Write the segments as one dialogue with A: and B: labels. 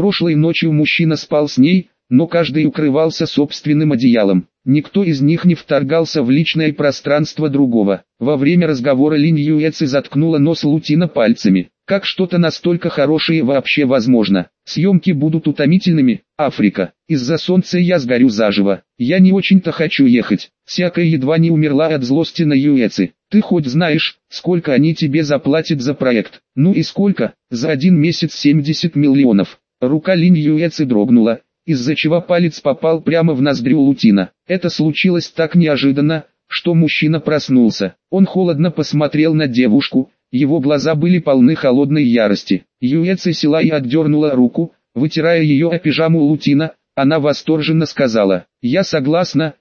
A: Прошлой ночью мужчина спал с ней, но каждый укрывался собственным одеялом. Никто из них не вторгался в личное пространство другого. Во время разговора Линь Юэци заткнула нос Лутина пальцами. Как что-то настолько хорошее вообще возможно? Съемки будут утомительными. Африка. Из-за солнца я сгорю заживо. Я не очень-то хочу ехать. Всякая едва не умерла от злости на Юэци. Ты хоть знаешь, сколько они тебе заплатят за проект? Ну и сколько? За 1 месяц 70 миллионов. Рука Линь Юэци дрогнула, из-за чего палец попал прямо в ноздрю Лутина. Это случилось так неожиданно, что мужчина проснулся. Он холодно посмотрел на девушку, его глаза были полны холодной ярости. Юэци села и отдернула руку, вытирая ее о пижаму Лутина. Она восторженно сказала: я согласна,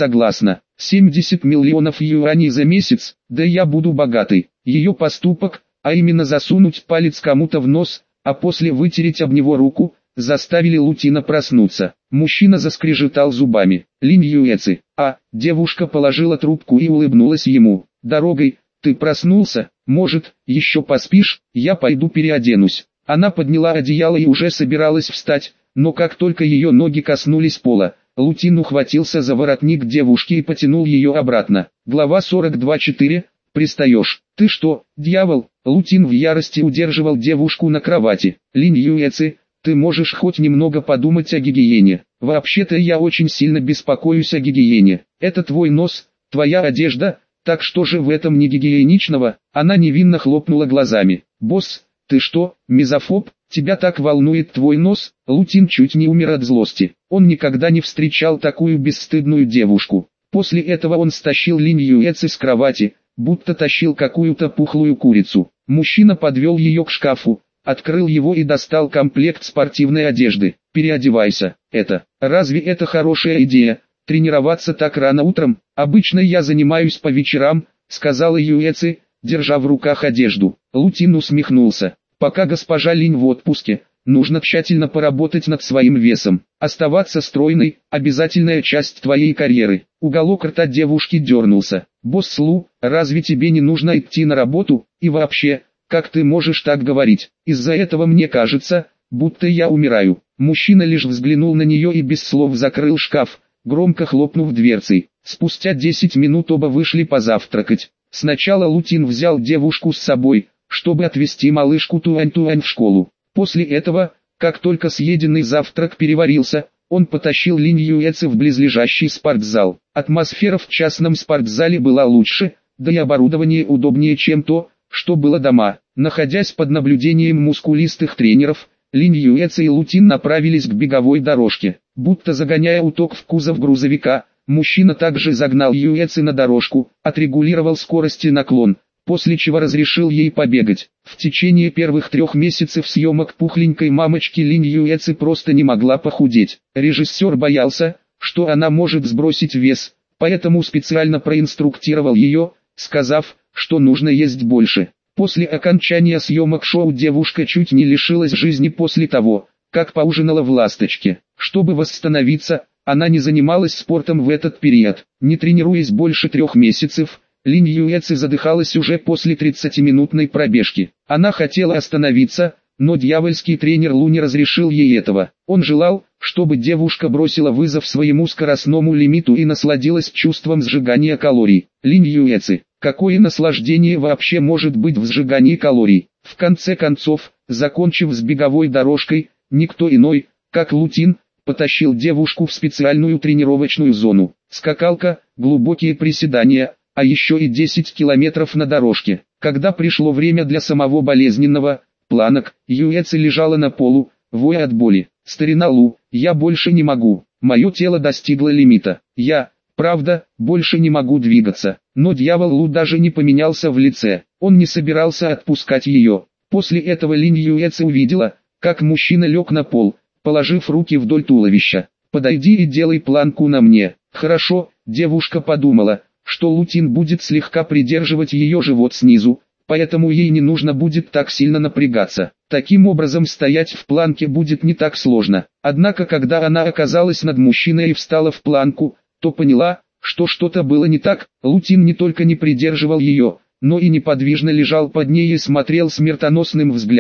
A: 70 миллионов юаней за месяц, да я буду богатой. Ее поступок, а именно засунуть палец кому-то в нос, а после вытереть об него руку, заставили Лутина проснуться. Мужчина заскрежетал зубами. Линь Юэци. Девушка положила трубку и улыбнулась ему. Дорогой, ты проснулся? Может, еще поспишь? Я пойду переоденусь. Она подняла одеяло и уже собиралась встать, но как только ее ноги коснулись пола, Лутин ухватился за воротник девушки и потянул ее обратно. Глава 42.4. Пристаешь. Ты что, дьявол? Лутин в ярости удерживал девушку на кровати. Линь Юэци, ты можешь хоть немного подумать о гигиене. Вообще-то я очень сильно беспокоюсь о гигиене. Это твой нос, твоя одежда, так что же в этом не гигиеничного? Она невинно хлопнула глазами. Босс, ты что, мизофоб? Тебя так волнует твой нос? Лутин чуть не умер от злости. Он никогда не встречал такую бесстыдную девушку. После этого он стащил Линь Юэци с кровати, будто тащил какую-то пухлую курицу. Мужчина подвел ее к шкафу, открыл его и достал комплект спортивной одежды. Переодевайся. Разве это хорошая идея? Тренироваться так рано утром? Обычно я занимаюсь по вечерам, сказала Юэци, держа в руках одежду. Лутин усмехнулся. Пока госпожа Линь в отпуске, нужно тщательно поработать над своим весом. Оставаться стройной – обязательная часть твоей карьеры. Уголок рта девушки дернулся. Босс Лу, разве тебе не нужно идти на работу? И вообще, как ты можешь так говорить? Из-за этого мне кажется, будто я умираю. Мужчина лишь взглянул на нее и без слов закрыл шкаф, громко хлопнув дверцей. Спустя 10 минут оба вышли позавтракать. Сначала Лутин взял девушку с собой, чтобы отвезти малышку Туань-Туань в школу. После этого, как только съеденный завтрак переварился, он потащил Линь Юэци в близлежащий спортзал. Атмосфера в частном спортзале была лучше, да и оборудование удобнее, чем то, что было дома. Находясь под наблюдением мускулистых тренеров, Линь Юэци и Лутин направились к беговой дорожке. Будто загоняя уток в кузов грузовика, мужчина также загнал Юэци на дорожку, отрегулировал скорость и наклон, после чего разрешил ей побегать. В течение первых 3 месяцев съемок пухленькой мамочки Линь Юэци просто не могла похудеть. Режиссер боялся, что она может сбросить вес, поэтому специально проинструктировал ее, сказав, что нужно есть больше. После окончания съемок шоу девушка чуть не лишилась жизни после того, как поужинала в «Ласточке». Чтобы восстановиться, она не занималась спортом в этот период. Не тренируясь больше 3 месяцев, Линь Юэци задыхалась уже после 30-минутной пробежки. Она хотела остановиться, но дьявольский тренер Лу не разрешил ей этого. Он желал, чтобы девушка бросила вызов своему скоростному лимиту и насладилась чувством сжигания калорий. Линь Юэци, какое наслаждение вообще может быть в сжигании калорий? В конце концов, закончив с беговой дорожкой, никто иной, как Лутин, потащил девушку в специальную тренировочную зону. Скакалка, глубокие приседания, а еще и 10 километров на дорожке. Когда пришло время для самого болезненного планок, Юэци лежала на полу, воя от боли. Старина Лу, я больше не могу. Мое тело достигло лимита. Я, правда, больше не могу двигаться. Но дьявол Лу даже не поменялся в лице. Он не собирался отпускать ее. После этого Линь Юэци увидела, как мужчина лег на пол, положив руки вдоль туловища. «Подойди и делай планку на мне». «Хорошо», девушка подумала, что Лутин будет слегка придерживать ее живот снизу, поэтому ей не нужно будет так сильно напрягаться. Таким образом стоять в планке будет не так сложно. Однако когда она оказалась над мужчиной и встала в планку, то поняла, что что-то было не так. Лутин не только не придерживал ее, но и неподвижно лежал под ней и смотрел смертоносным взглядом,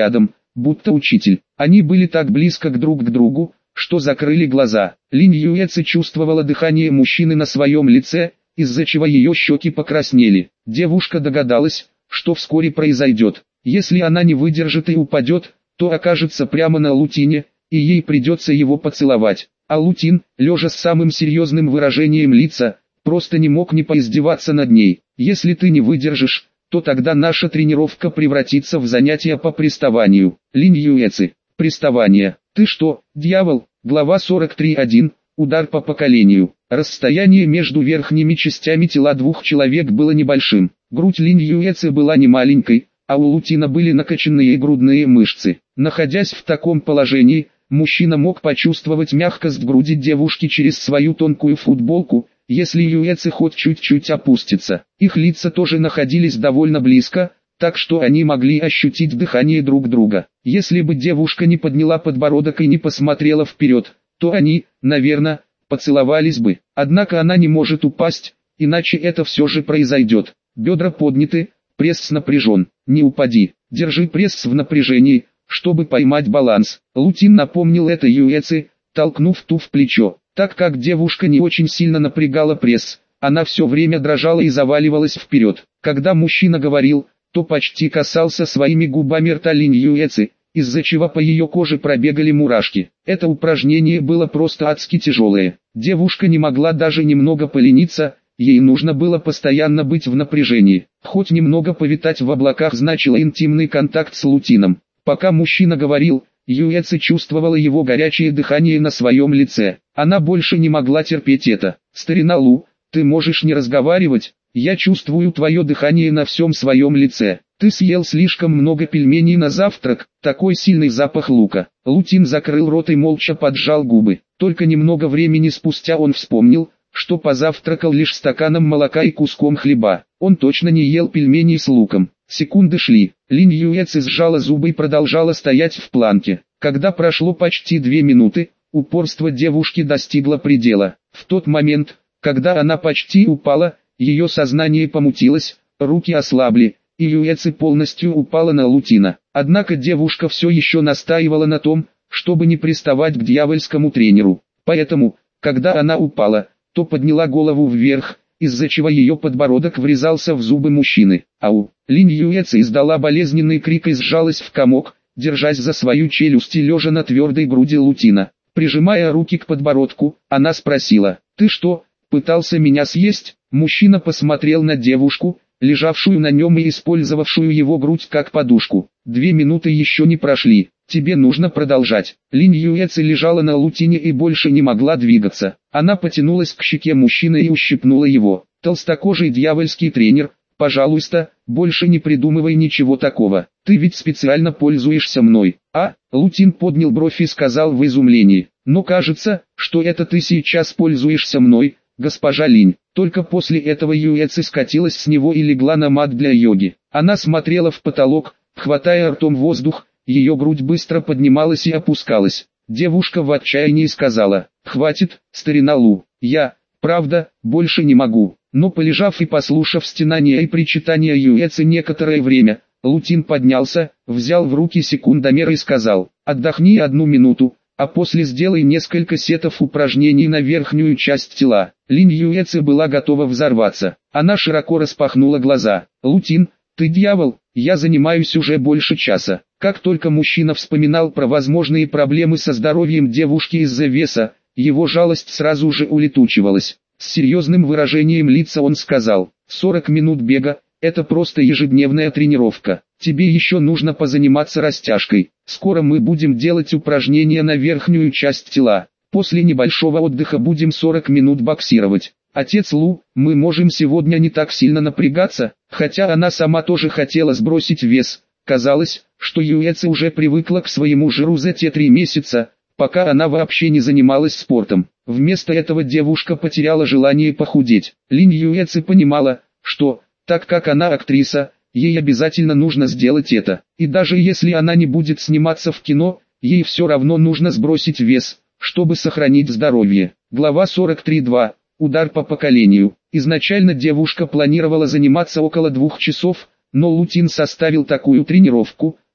A: будто учитель. Они были так близко друг к другу, что закрыли глаза. Линь Юэци чувствовала дыхание мужчины на своем лице, из-за чего ее щеки покраснели. Девушка догадалась, что вскоре произойдет. Если она не выдержит и упадет, то окажется прямо на Лутине, и ей придется его поцеловать. А Лутин, лежа с самым серьезным выражением лица, просто не мог не поиздеваться над ней. «Если ты не выдержишь, то тогда наша тренировка превратится в занятие по приставанию». Линь Юэци. Приставание. «Ты что, дьявол?» Глава 43.1. Удар по поколению. Расстояние между верхними частями тела двух человек было небольшим. Грудь Линь Юэци была не маленькой, а у Лутина были накачанные грудные мышцы. Находясь в таком положении, мужчина мог почувствовать мягкость груди девушки через свою тонкую футболку, если Юэци хоть чуть-чуть опустится. Их лица тоже находились довольно близко, так что они могли ощутить дыхание друг друга. Если бы девушка не подняла подбородок и не посмотрела вперед, то они, наверное, поцеловались бы. Однако она не может упасть, иначе это все же произойдет. Бедра подняты, пресс напряжен. Не упади, держи пресс в напряжении, чтобы поймать баланс. Лутин напомнил это Юэци, толкнув ту в плечо. Так как девушка не очень сильно напрягала пресс, она все время дрожала и заваливалась вперед. Когда мужчина говорил, то почти касался своими губами рта Линь Юэци, из-за чего по ее коже пробегали мурашки. Это упражнение было просто адски тяжелое. Девушка не могла даже немного полениться, ей нужно было постоянно быть в напряжении. Хоть немного повитать в облаках значило интимный контакт с Лутином. Пока мужчина говорил, Юэци чувствовала его горячее дыхание на своем лице. Она больше не могла терпеть это. «Старина Лу, ты можешь не разговаривать, я чувствую твое дыхание на всем своем лице. Ты съел слишком много пельменей на завтрак, такой сильный запах лука». Лутин закрыл рот и молча поджал губы. Только немного времени спустя он вспомнил, что позавтракал лишь стаканом молока и куском хлеба. Он точно не ел пельменей с луком. Секунды шли. Линь Юэци сжала зубы и продолжала стоять в планке. Когда прошло почти 2 минуты, упорство девушки достигло предела. В тот момент, когда она почти упала, ее сознание помутилось, руки ослабли, и Юэци полностью упала на Лутина. Однако девушка все еще настаивала на том, чтобы не приставать к дьявольскому тренеру. Поэтому, когда она упала, то подняла голову вверх, из-за чего ее подбородок врезался в зубы мужчины. «Ау!» Линь Юэци издала болезненный крик и сжалась в комок, держась за свою челюсть и лежа на твердой груди Лутина. Прижимая руки к подбородку, она спросила: «Ты что, пытался меня съесть?» Мужчина посмотрел на девушку, лежавшую на нем и использовавшую его грудь как подушку. 2 минуты еще не прошли. Тебе нужно продолжать. Линь Юэци лежала на Лутине и больше не могла двигаться. Она потянулась к щеке мужчины и ущипнула его. Толстокожий дьявольский тренер, пожалуйста, больше не придумывай ничего такого. Ты ведь специально пользуешься мной. А? Лутин поднял бровь и сказал в изумлении: но кажется, что это ты сейчас пользуешься мной, госпожа Линь. Только после этого Юэци скатилась с него и легла на мат для йоги. Она смотрела в потолок, хватая ртом воздух. Ее грудь быстро поднималась и опускалась. Девушка в отчаянии сказала: «Хватит, старина Лу, я, правда, больше не могу». Но полежав и послушав стенания и причитания Юэци некоторое время, Лутин поднялся, взял в руки секундомер и сказал: «Отдохни 1 минуту, а после сделай несколько сетов упражнений на верхнюю часть тела». Линь Юэци была готова взорваться. Она широко распахнула глаза. «Лутин, ты дьявол, я занимаюсь уже больше часа». Как только мужчина вспоминал про возможные проблемы со здоровьем девушки из-за веса, его жалость сразу же улетучивалась. С серьезным выражением лица он сказал: 40 минут бега – это просто ежедневная тренировка. Тебе еще нужно позаниматься растяжкой. Скоро мы будем делать упражнения на верхнюю часть тела. После небольшого отдыха будем 40 минут боксировать. Отец Лу, мы можем сегодня не так сильно напрягаться, хотя она сама тоже хотела сбросить вес. Казалось, что Юэци уже привыкла к своему жиру за те 3 месяца, пока она вообще не занималась спортом. Вместо этого девушка потеряла желание похудеть. Линь Юэци понимала, что, так как она актриса, ей обязательно нужно сделать это. И даже если она не будет сниматься в кино, ей все равно нужно сбросить вес, чтобы сохранить здоровье. Глава 43.2. Удар по поколению. Изначально девушка планировала заниматься около 2 часов, но Лутин составил такую тренировку,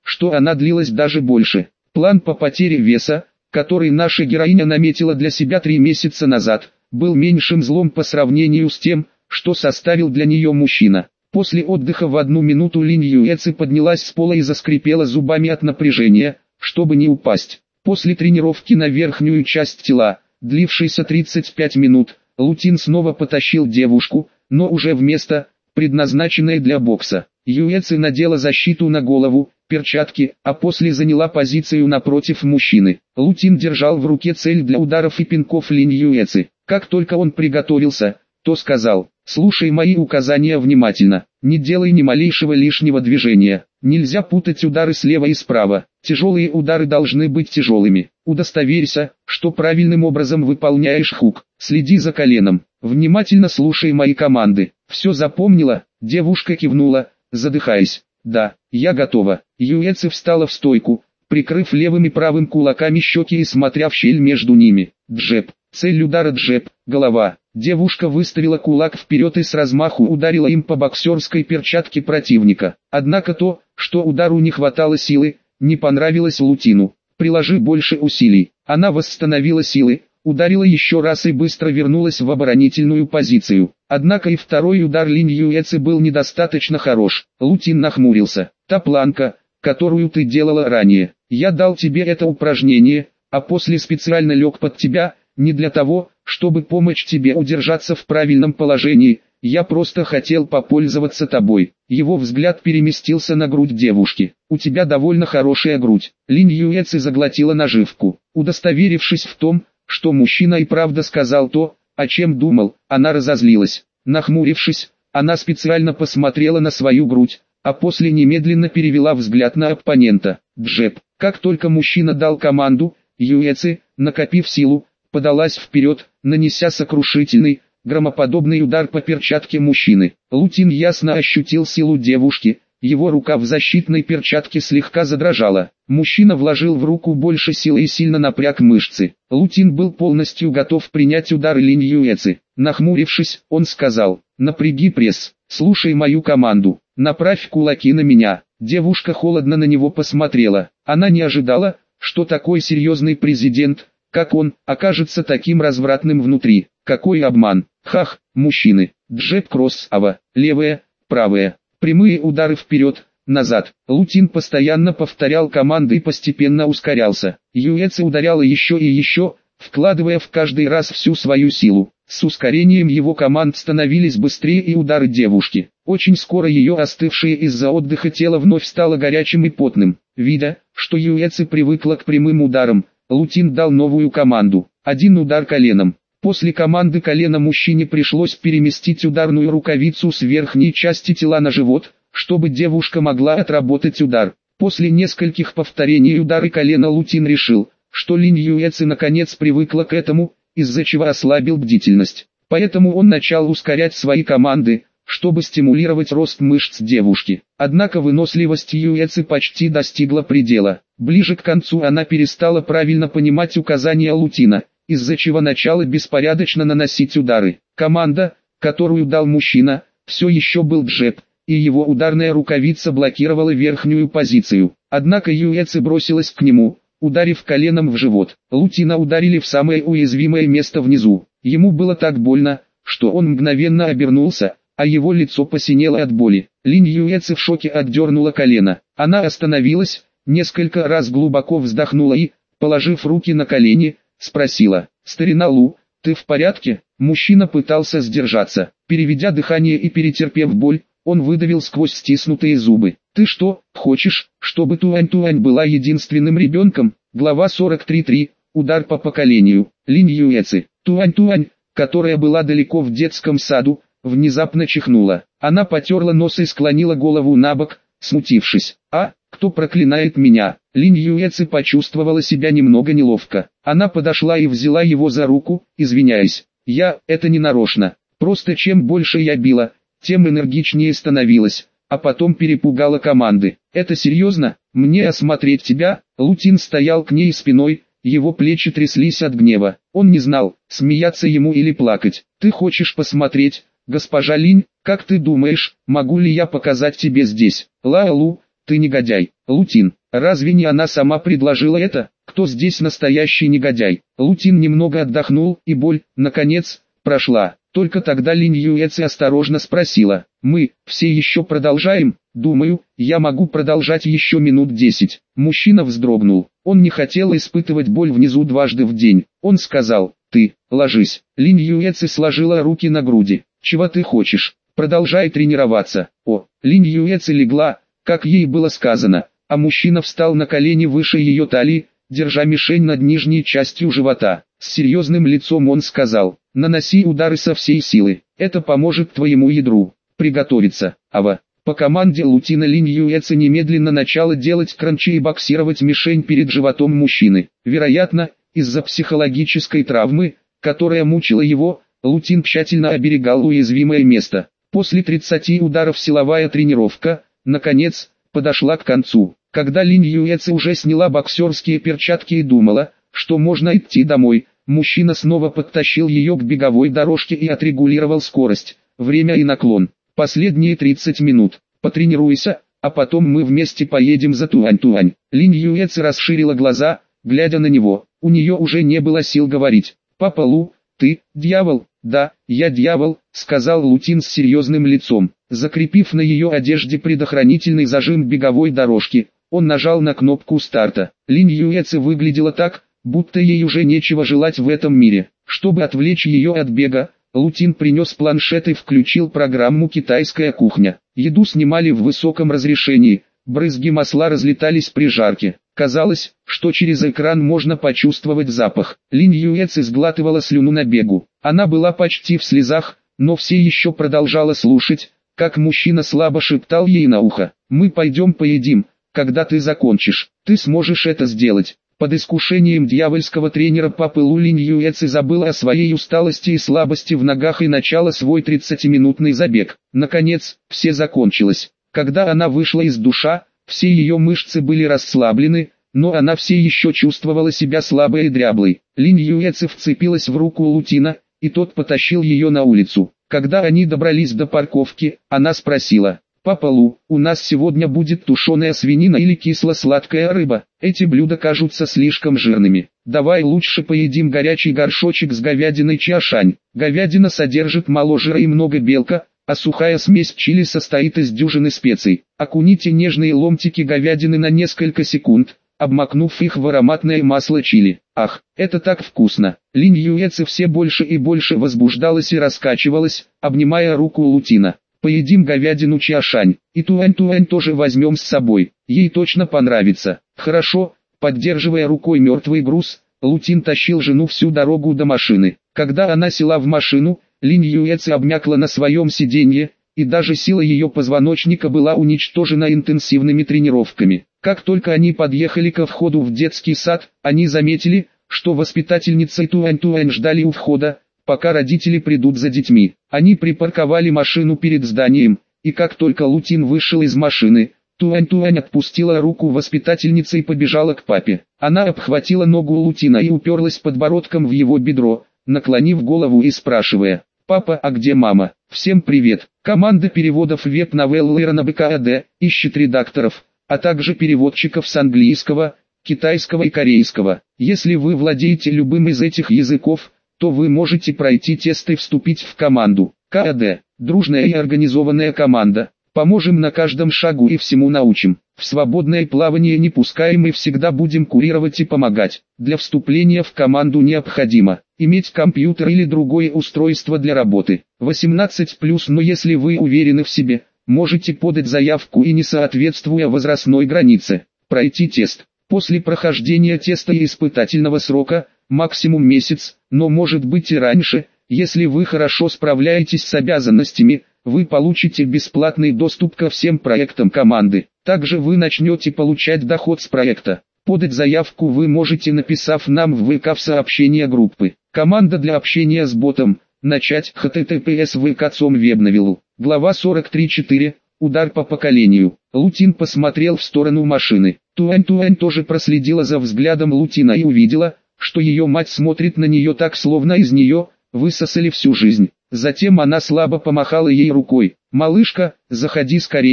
A: что она длилась даже больше. План по потере веса, который наша героиня наметила для себя 3 месяца назад, был меньшим злом по сравнению с тем, что составил для нее мужчина. После отдыха в 1 минуту Линь Юэци поднялась с пола и заскрипела зубами от напряжения, чтобы не упасть. После тренировки на верхнюю часть тела, длившейся 35 минут, Лутин снова потащил девушку, но уже в место, предназначенное для бокса. Юэци надела защиту на голову, перчатки, а после заняла позицию напротив мужчины. Лутин держал в руке цель для ударов и пинков Линь Юэци. Как только он приготовился, то сказал: «Слушай мои указания внимательно, не делай ни малейшего лишнего движения, нельзя путать удары слева и справа, тяжелые удары должны быть тяжелыми, удостоверься, что правильным образом выполняешь хук, следи за коленом, внимательно слушай мои команды». «Все запомнила?» Девушка кивнула, задыхаясь. «Да, я готова». Юэци встала в стойку, прикрыв левым и правым кулаками щеки и смотря в щель между ними. Джеб. Цель удара джеб, голова. Девушка выставила кулак вперед и с размаху ударила им по боксерской перчатке противника. Однако то, что удару не хватало силы, не понравилось Лутину. «Приложи больше усилий». Она восстановила силы, ударила еще раз и быстро вернулась в оборонительную позицию. Однако и второй удар Линь Юэци был недостаточно хорош. Лутин нахмурился. «Та планка, которую ты делала ранее, я дал тебе это упражнение, а после специально лег под тебя, не для того, чтобы помочь тебе удержаться в правильном положении, я просто хотел попользоваться тобой». Его взгляд переместился на грудь девушки. «У тебя довольно хорошая грудь». Линь Юэци заглотила наживку. Удостоверившись в том, что мужчина и правда сказал то, о чем думал, она разозлилась. Нахмурившись, она специально посмотрела на свою грудь, а после немедленно перевела взгляд на оппонента. Джеб. Как только мужчина дал команду, Юэци, накопив силу, подалась вперед, нанеся сокрушительный, громоподобный удар по перчатке мужчины. Лутин ясно ощутил силу девушки, его рука в защитной перчатке слегка задрожала. Мужчина вложил в руку больше силы и сильно напряг мышцы. Лутин был полностью готов принять удар Линь Юэци. Нахмурившись, он сказал: «Напряги пресс, слушай мою команду, направь кулаки на меня». Девушка холодно на него посмотрела. Она не ожидала, что такой серьезный президент, как он, окажется таким развратным внутри. Какой обман! Хах, мужчины. Джеб кросс-ава, левая, правая, прямые удары вперед, назад. Лутин постоянно повторял команды и постепенно ускорялся. Юэци ударяла еще и еще, вкладывая в каждый раз всю свою силу. С ускорением его команд становились быстрее и удары девушки. Очень скоро ее остывшее из-за отдыха тело вновь стало горячим и потным. Видя, что Юэци привыкла к прямым ударам, Лутин дал новую команду. Один удар коленом. После команды колена мужчине пришлось переместить ударную рукавицу с верхней части тела на живот, чтобы девушка могла отработать удар. После нескольких повторений удара колена Лутин решил, что Линь Юэци наконец привыкла к этому, из-за чего ослабил бдительность. Поэтому он начал ускорять свои команды, чтобы стимулировать рост мышц девушки. Однако выносливость Юэци почти достигла предела. Ближе к концу она перестала правильно понимать указания Лутина, из-за чего начала беспорядочно наносить удары. Команда, которую дал мужчина, все еще был джеб, и его ударная рукавица блокировала верхнюю позицию. Однако Юэци бросилась к нему, ударив коленом в живот. Лутина ударили в самое уязвимое место внизу. Ему было так больно, что он мгновенно обернулся, а его лицо посинело от боли. Линь Юэци в шоке отдернула колено. Она остановилась, несколько раз глубоко вздохнула и, положив руки на колени, спросила: «Старина Лу, ты в порядке?» Мужчина пытался сдержаться. Переведя дыхание и перетерпев боль, он выдавил сквозь стиснутые зубы: «Ты что, хочешь, чтобы Туань-Туань была единственным ребенком?» Глава 43.3. Удар по поколению. Линь Юэци. Туань-Туань, которая была далеко в детском саду, внезапно чихнула. Она потерла нос и склонила голову набок, смутившись. «А, кто проклинает меня?» Линь Юэци почувствовала себя немного неловко. Она подошла и взяла его за руку, извиняясь: это не нарочно. Просто чем больше я била, тем энергичнее становилась, а потом перепугала команды». «Это серьезно? Мне осмотреть тебя?» Лутин стоял к ней спиной, его плечи тряслись от гнева. Он не знал, смеяться ему или плакать. «Ты хочешь посмотреть, госпожа Линь? Как ты думаешь, могу ли я показать тебе здесь?» Лаолу, ты негодяй. Лутин, разве не она сама предложила это? Кто здесь настоящий негодяй? Лутин немного отдохнул, и боль, наконец, прошла. Только тогда Линь Юэци осторожно спросила: мы все еще продолжаем? Думаю, я могу продолжать еще минут 10. Мужчина вздрогнул. Он не хотел испытывать боль внизу дважды в день. Он сказал: ты, ложись. Линь Юэци сложила руки на груди. Чего ты хочешь? Продолжай тренироваться. Линь Юэци легла, как ей было сказано, а мужчина встал на колени выше ее талии, держа мишень над нижней частью живота. С серьезным лицом он сказал: наноси удары со всей силы. Это поможет твоему ядру приготовиться. По команде Лутина Линь Юэци немедленно начала делать кранчи и боксировать мишень перед животом мужчины. Вероятно, из-за психологической травмы, которая мучила его, Лутин тщательно оберегал уязвимое место. После 30 ударов силовая тренировка, наконец, подошла к концу. Когда Линь Юэци уже сняла боксерские перчатки и думала, что можно идти домой, мужчина снова подтащил ее к беговой дорожке и отрегулировал скорость, время и наклон. Последние 30 минут. Потренируйся, а потом мы вместе поедем за Туань-Туань. Линь Юэци расширила глаза, глядя на него. У нее уже не было сил говорить. Папа Лу, ты, дьявол? Да, я дьявол, сказал Лутин с серьезным лицом. Закрепив на ее одежде предохранительный зажим беговой дорожки, он нажал на кнопку старта. Линь Юэци выглядела так, будто ей уже нечего желать в этом мире. Чтобы отвлечь ее от бега, Лутин принес планшет и включил программу «Китайская кухня». Еду снимали в высоком разрешении, брызги масла разлетались при жарке. Казалось, что через экран можно почувствовать запах. Линь Юэци сглатывала слюну на бегу. Она была почти в слезах, но все еще продолжала слушать, как мужчина слабо шептал ей на ухо: «Мы пойдем поедим, когда ты закончишь, ты сможешь это сделать». Под искушением дьявольского тренера папы Лу Линь Юэци забыла о своей усталости и слабости в ногах и начала свой 30-минутный забег. Наконец, все закончилось. Когда она вышла из душа, все ее мышцы были расслаблены, но она все еще чувствовала себя слабой и дряблой. Линь Юэци вцепилась в руку Лутина, и тот потащил ее на улицу. Когда они добрались до парковки, она спросила: «Папа Лу, у нас сегодня будет тушеная свинина или кисло-сладкая рыба? Эти блюда кажутся слишком жирными. Давай лучше поедим горячий горшочек с говядиной чиашань. Говядина содержит мало жира и много белка, а сухая смесь чили состоит из дюжины специй. Окуните нежные ломтики говядины на несколько секунд, обмакнув их в ароматное масло чили. Ах, это так вкусно!» Линь Юэци все больше и больше возбуждалась и раскачивалась, обнимая руку Лутина. «Поедим говядину чиашань, и Туань-Туань тоже возьмем с собой, ей точно понравится». «Хорошо», поддерживая рукой мертвый груз, Лутин тащил жену всю дорогу до машины. Когда она села в машину, Линь Юэци обмякла на своем сиденье, и даже сила ее позвоночника была уничтожена интенсивными тренировками. Как только они подъехали ко входу в детский сад, они заметили, что воспитательница и Туань-Туань ждали у входа, пока родители придут за детьми. Они припарковали машину перед зданием, и как только Лутин вышел из машины, Туань-Туань отпустила руку воспитательницы и побежала к папе. Она обхватила ногу Лутина и уперлась подбородком в его бедро, наклонив голову и спрашивая: «Папа, а где мама?» «Всем привет. Команда переводов веб-новелл Ирана БКАД ищет редакторов, а также переводчиков с английского, китайского и корейского. Если вы владеете любым из этих языков, то вы можете пройти тест и вступить в команду. КАД. Дружная и организованная команда. Поможем на каждом шагу и всему научим. В свободное плавание не пускаем и всегда будем курировать и помогать. Для вступления в команду необходимо иметь компьютер или другое устройство для работы. 18+, но если вы уверены в себе, можете подать заявку и не соответствуя возрастной границе, пройти тест. После прохождения теста и испытательного срока, максимум месяц, но может быть и раньше, если вы хорошо справляетесь с обязанностями, вы получите бесплатный доступ ко всем проектам команды. Также вы начнете получать доход с проекта. Подать заявку вы можете, написав нам в ВК в сообщение группы. Команда для общения с ботом. Начать https vk.com webnovel. Глава 43.4. Удар по поколению. Лутин посмотрел в сторону машины. Туань-Туань тоже проследила за взглядом Лутина и увидела, что ее мать смотрит на нее так, словно из нее высосали всю жизнь. Затем она слабо помахала ей рукой. «Малышка, заходи скорее,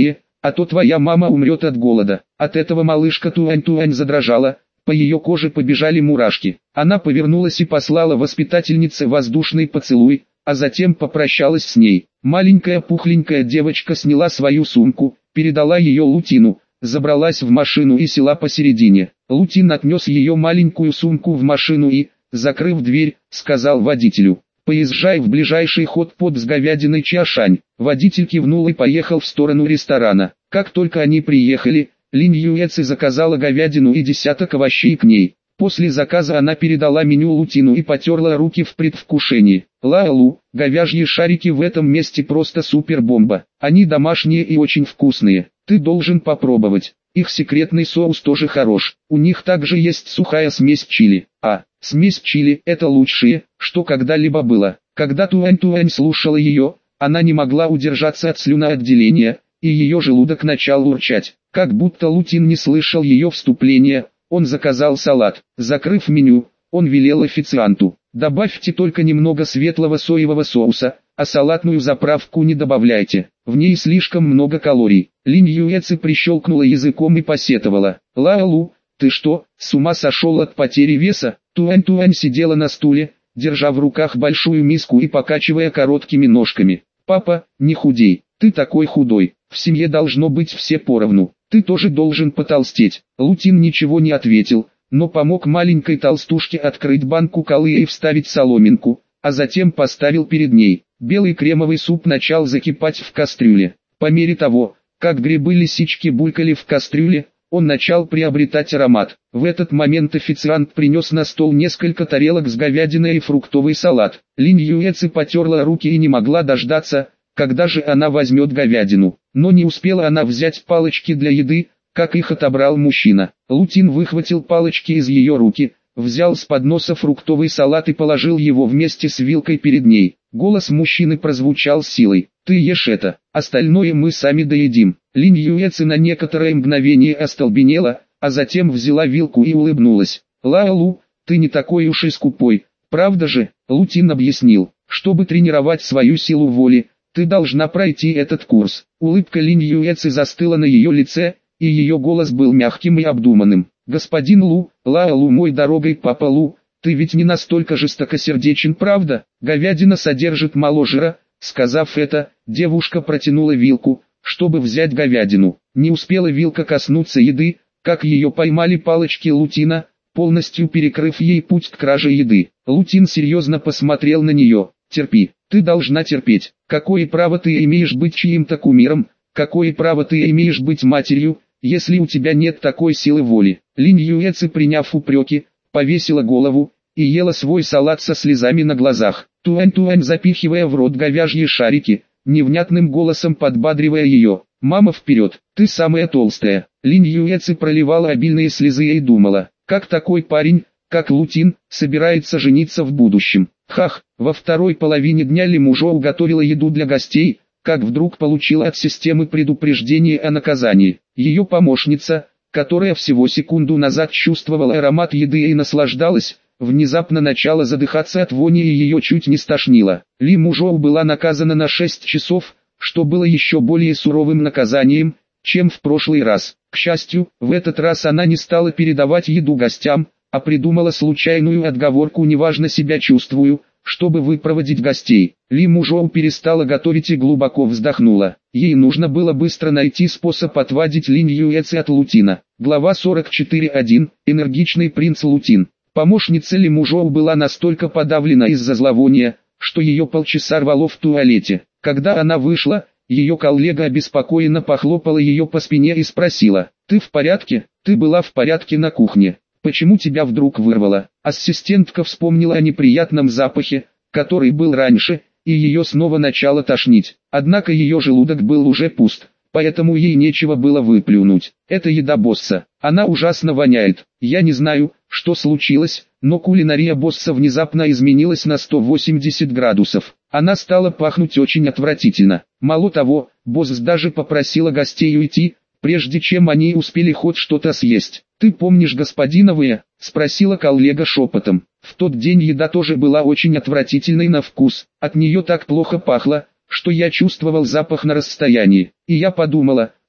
A: а то твоя мама умрет от голода». От этого малышка Туань-Туань задрожала, по ее коже побежали мурашки. Она повернулась и послала воспитательнице воздушный поцелуй, а затем попрощалась с ней. Маленькая пухленькая девочка сняла свою сумку, передала ее Лутину, забралась в машину и села посередине. Лутин отнес ее маленькую сумку в машину и, закрыв дверь, сказал водителю: «Поезжай в ближайший хот-pot с говядиной Чиашань». Водитель кивнул и поехал в сторону ресторана. Как только они приехали, Линь Юэци заказала говядину и десяток овощей к ней. После заказа она передала меню Лутину и потерла руки в предвкушении. «Лаолу, говяжьи шарики в этом месте просто супер-бомба. Они домашние и очень вкусные. Ты должен попробовать. Их секретный соус тоже хорош. У них также есть сухая смесь чили. Смесь чили – это лучшее, что когда-либо было». Когда Туань-Туань слушала ее, она не могла удержаться от слюноотделения, и ее желудок начал урчать. Как будто Лутин не слышал ее вступления, он заказал салат. Закрыв меню, он велел официанту: «Добавьте только немного светлого соевого соуса, а салатную заправку не добавляйте, в ней слишком много калорий». Линь Юэци прищелкнула языком и посетовала: «Лаолу, ты что, с ума сошел от потери веса?» Туань-Туань сидела на стуле, держа в руках большую миску и покачивая короткими ножками. «Папа, не худей, ты такой худой, в семье должно быть все поровну, ты тоже должен потолстеть». Лутин ничего не ответил, но помог маленькой толстушке открыть банку колы и вставить соломинку, а затем поставил перед ней. Белый кремовый суп начал закипать в кастрюле. По мере того, как грибы-лисички булькали в кастрюле, он начал приобретать аромат. В этот момент официант принес на стол несколько тарелок с говядиной и фруктовый салат. Линь Юэци потерла руки и не могла дождаться, когда же она возьмет говядину. Но не успела она взять палочки для еды, как их отобрал мужчина. Лутин выхватил палочки из ее руки, взял с подноса фруктовый салат и положил его вместе с вилкой перед ней. Голос мужчины прозвучал с силой: «Ты ешь это, остальное мы сами доедим». Линь Юэци на некоторое мгновение остолбенела, а затем взяла вилку и улыбнулась. «Лаолу, ты не такой уж и скупой, правда же?» Лутин объяснил: «Чтобы тренировать свою силу воли, ты должна пройти этот курс». Улыбка Линь Юэци застыла на ее лице, и ее голос был мягким и обдуманным. «Господин Лу, Лаолу, мой дорогой папа Лу, ты ведь не настолько жестокосердечен, правда? Говядина содержит мало жира». Сказав это, девушка протянула вилку, чтобы взять говядину. Не успела вилка коснуться еды, как ее поймали палочки Лутина, полностью перекрыв ей путь к краже еды. Лутин серьезно посмотрел на нее. «Терпи, ты должна терпеть. Какое право ты имеешь быть чьим-то кумиром? Какое право ты имеешь быть матерью, если у тебя нет такой силы воли?» Линь Юэци, приняв упреки, повесила голову и ела свой салат со слезами на глазах. Туань-Туань, запихивая в рот говяжьи шарики, невнятным голосом подбадривая ее: «Мама, вперед, ты самая толстая». Линь Юэци проливала обильные слезы и думала: как такой парень, как Лутин, собирается жениться в будущем. Хах, во второй половине дня Ли Мужоу готовила еду для гостей, как вдруг получила от системы предупреждение о наказании. Ее помощница, которая всего секунду назад чувствовала аромат еды и наслаждалась, внезапно начала задыхаться от вони и ее чуть не стошнило. Ли Мужоу была наказана на 6 часов, что было еще более суровым наказанием, чем в прошлый раз. К счастью, в этот раз она не стала передавать еду гостям, а придумала случайную отговорку «неважно себя чувствую», чтобы выпроводить гостей. Ли Мужоу перестала готовить и глубоко вздохнула. Ей нужно было быстро найти способ отвадить Линь Юэци от Лутина. Глава 44.1. Энергичный принц Лутин. Помощница Ли Мужоу была настолько подавлена из-за зловония, что ее полчаса рвало в туалете. Когда она вышла, ее коллега обеспокоенно похлопала ее по спине и спросила: «Ты в порядке? Ты была в порядке на кухне. Почему тебя вдруг вырвало?» Ассистентка вспомнила о неприятном запахе, который был раньше, и ее снова начало тошнить. Однако ее желудок был уже пуст, поэтому ей нечего было выплюнуть. «Это еда босса. Она ужасно воняет. Я не знаю, что случилось, но кулинария босса внезапно изменилась на 180 градусов. Она стала пахнуть очень отвратительно. Мало того, босс даже попросила гостей уйти, прежде чем они успели хоть что-то съесть. «Ты помнишь господина Вэя?» – спросила коллега шепотом. В тот день еда тоже была очень отвратительной на вкус. От нее так плохо пахло, что я чувствовал запах на расстоянии. И я подумала,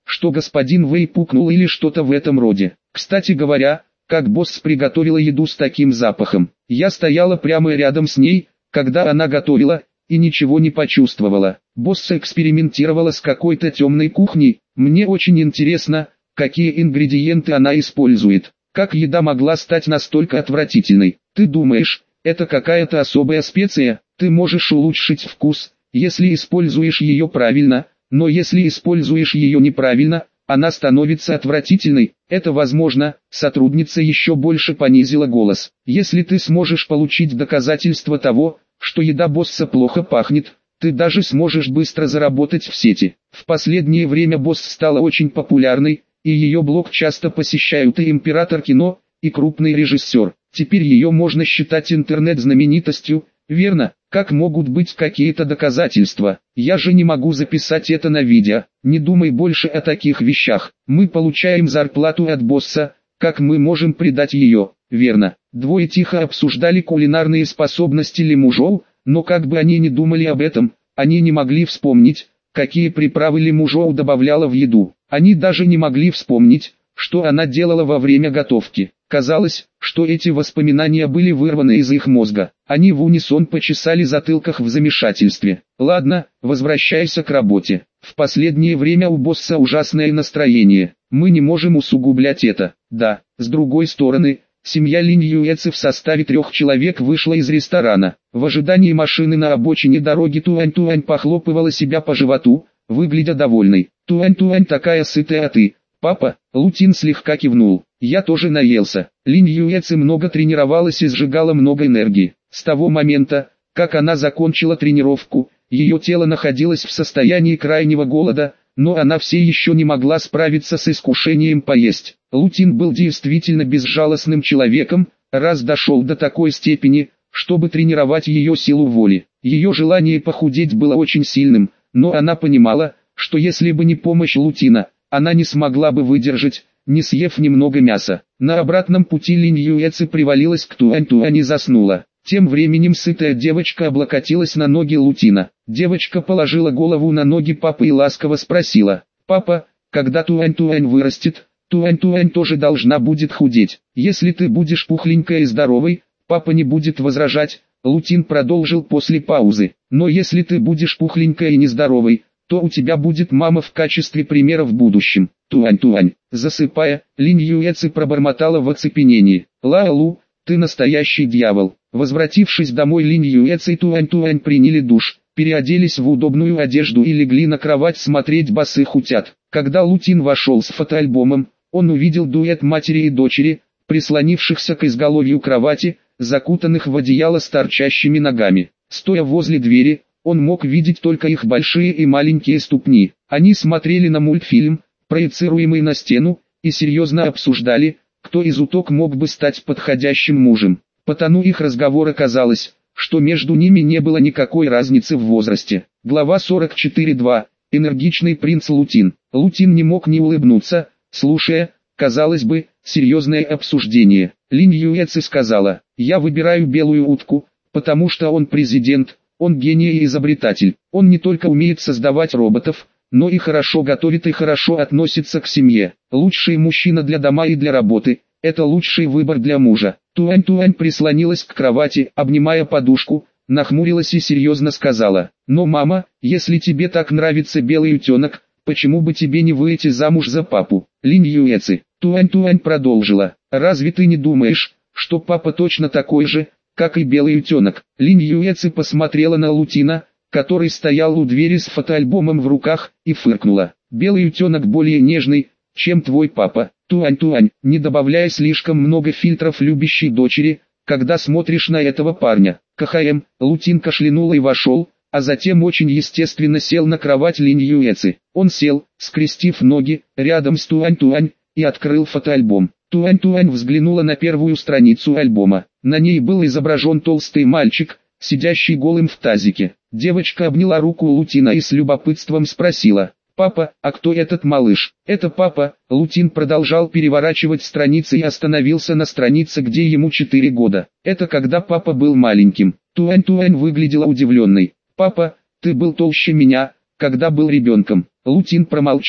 A: что господин Вэй пукнул или что-то в этом роде. Кстати говоря, как босс приготовила еду с таким запахом. Я стояла прямо рядом с ней, когда она готовила, и ничего не почувствовала. Босс экспериментировала с какой-то темной кухней. Мне очень интересно, какие ингредиенты она использует. Как еда могла стать настолько отвратительной? Ты думаешь, это какая-то особая специя? Ты можешь улучшить вкус, если используешь ее правильно, но если используешь ее неправильно, она становится отвратительной. Это возможно. Сотрудница еще больше понизила голос. Если ты сможешь получить доказательства того, что еда босса плохо пахнет, ты даже сможешь быстро заработать в сети. В последнее время босс стала очень популярной, и ее блог часто посещают и император кино, и крупный режиссер. Теперь ее можно считать интернет-знаменитостью, верно? Как могут быть какие-то доказательства? Я же не могу записать это на видео. Не думай больше о таких вещах. Мы получаем зарплату от босса, как мы можем предать ее, верно? Двое тихо обсуждали кулинарные способности Лимужоу, но как бы они ни думали об этом, они не могли вспомнить, какие приправы Лимужоу добавляла в еду. Они даже не могли вспомнить, что она делала во время готовки. Казалось, что эти воспоминания были вырваны из их мозга. Они в унисон почесали затылках в замешательстве. Ладно, возвращайся к работе. В последнее время у босса ужасное настроение. Мы не можем усугублять это. Да, с другой стороны, семья Линь Юэци в составе 3 человек вышла из ресторана. В ожидании машины на обочине дороги Туань-Туань похлопывала себя по животу, выглядя довольной. Туань-Туань такая сытая, а ты, папа? Лутин слегка кивнул. Я тоже наелся. Линь Юэци много тренировалась и сжигала много энергии. С того момента, как она закончила тренировку, ее тело находилось в состоянии крайнего голода, но она все еще не могла справиться с искушением поесть. Лутин был действительно безжалостным человеком, раз дошел до такой степени, чтобы тренировать ее силу воли. Ее желание похудеть было очень сильным, но она понимала, что если бы не помощь Лутина, она не смогла бы выдержать, не съев немного мяса. На обратном пути Линь Юэци привалилась к Туань-Туань и заснула. Тем временем сытая девочка облокотилась на ноги Лутина. Девочка положила голову на ноги папы и ласково спросила: «Папа, когда Туань-Туань вырастет, Туань-Туань тоже должна будет худеть. Если ты будешь пухленькой и здоровой, папа не будет возражать». Лутин продолжил после паузы: «Но если ты будешь пухленькой и нездоровой, то у тебя будет мама в качестве примера в будущем». Туань-Туань, засыпая, Линь Юэци пробормотала в оцепенении: «Лаолу, ты настоящий дьявол». Возвратившись домой, Линь Юэци и Туань-Туань приняли душ, переоделись в удобную одежду и легли на кровать смотреть босых утят. Когда Лутин вошел с фотоальбомом, он увидел дуэт матери и дочери, прислонившихся к изголовью кровати, закутанных в одеяло с торчащими ногами. Стоя возле двери, он мог видеть только их большие и маленькие ступни. Они смотрели на мультфильм, проецируемый на стену, и серьезно обсуждали, кто из уток мог бы стать подходящим мужем. По тону их разговора казалось, что между ними не было никакой разницы в возрасте. Глава 44.2. Энергичный принц Лутин. Лутин не мог не улыбнуться, слушая, казалось бы, серьезное обсуждение. Линь Юэци сказала: «Я выбираю белую утку, потому что он президент, он гений и изобретатель. Он не только умеет создавать роботов, но и хорошо готовит и хорошо относится к семье. Лучший мужчина для дома и для работы – это лучший выбор для мужа». Туань-Туань прислонилась к кровати, обнимая подушку, нахмурилась и серьезно сказала: «Но мама, если тебе так нравится белый утенок, почему бы тебе не выйти замуж за папу?» Линь Юэци. Туань-Туань продолжила: «Разве ты не думаешь, что папа точно такой же, как и белый утенок?» Линь Юэци посмотрела на Лутина, который стоял у двери с фотоальбомом в руках, и фыркнула: «Белый утенок более нежный, чем твой папа». Туань-Туань, не добавляя слишком много фильтров любящей дочери, когда смотришь на этого парня. КХМ, Лутин кашлянул и вошел, а затем очень естественно сел на кровать Линь Юэци. Он сел, скрестив ноги, рядом с Туань-Туань, и открыл фотоальбом. Туань-Туань взглянула на первую страницу альбома. На ней был изображен толстый мальчик, сидящий голым в тазике. Девочка обняла руку Лутина и с любопытством спросила: «Папа, а кто этот малыш?» «Это папа». Лутин продолжал переворачивать страницы и остановился на странице, где ему 4 года. «Это когда папа был маленьким». Туань-Туань выглядела удивленной. «Папа, ты был толще меня, когда был ребенком». Лутин промолчал.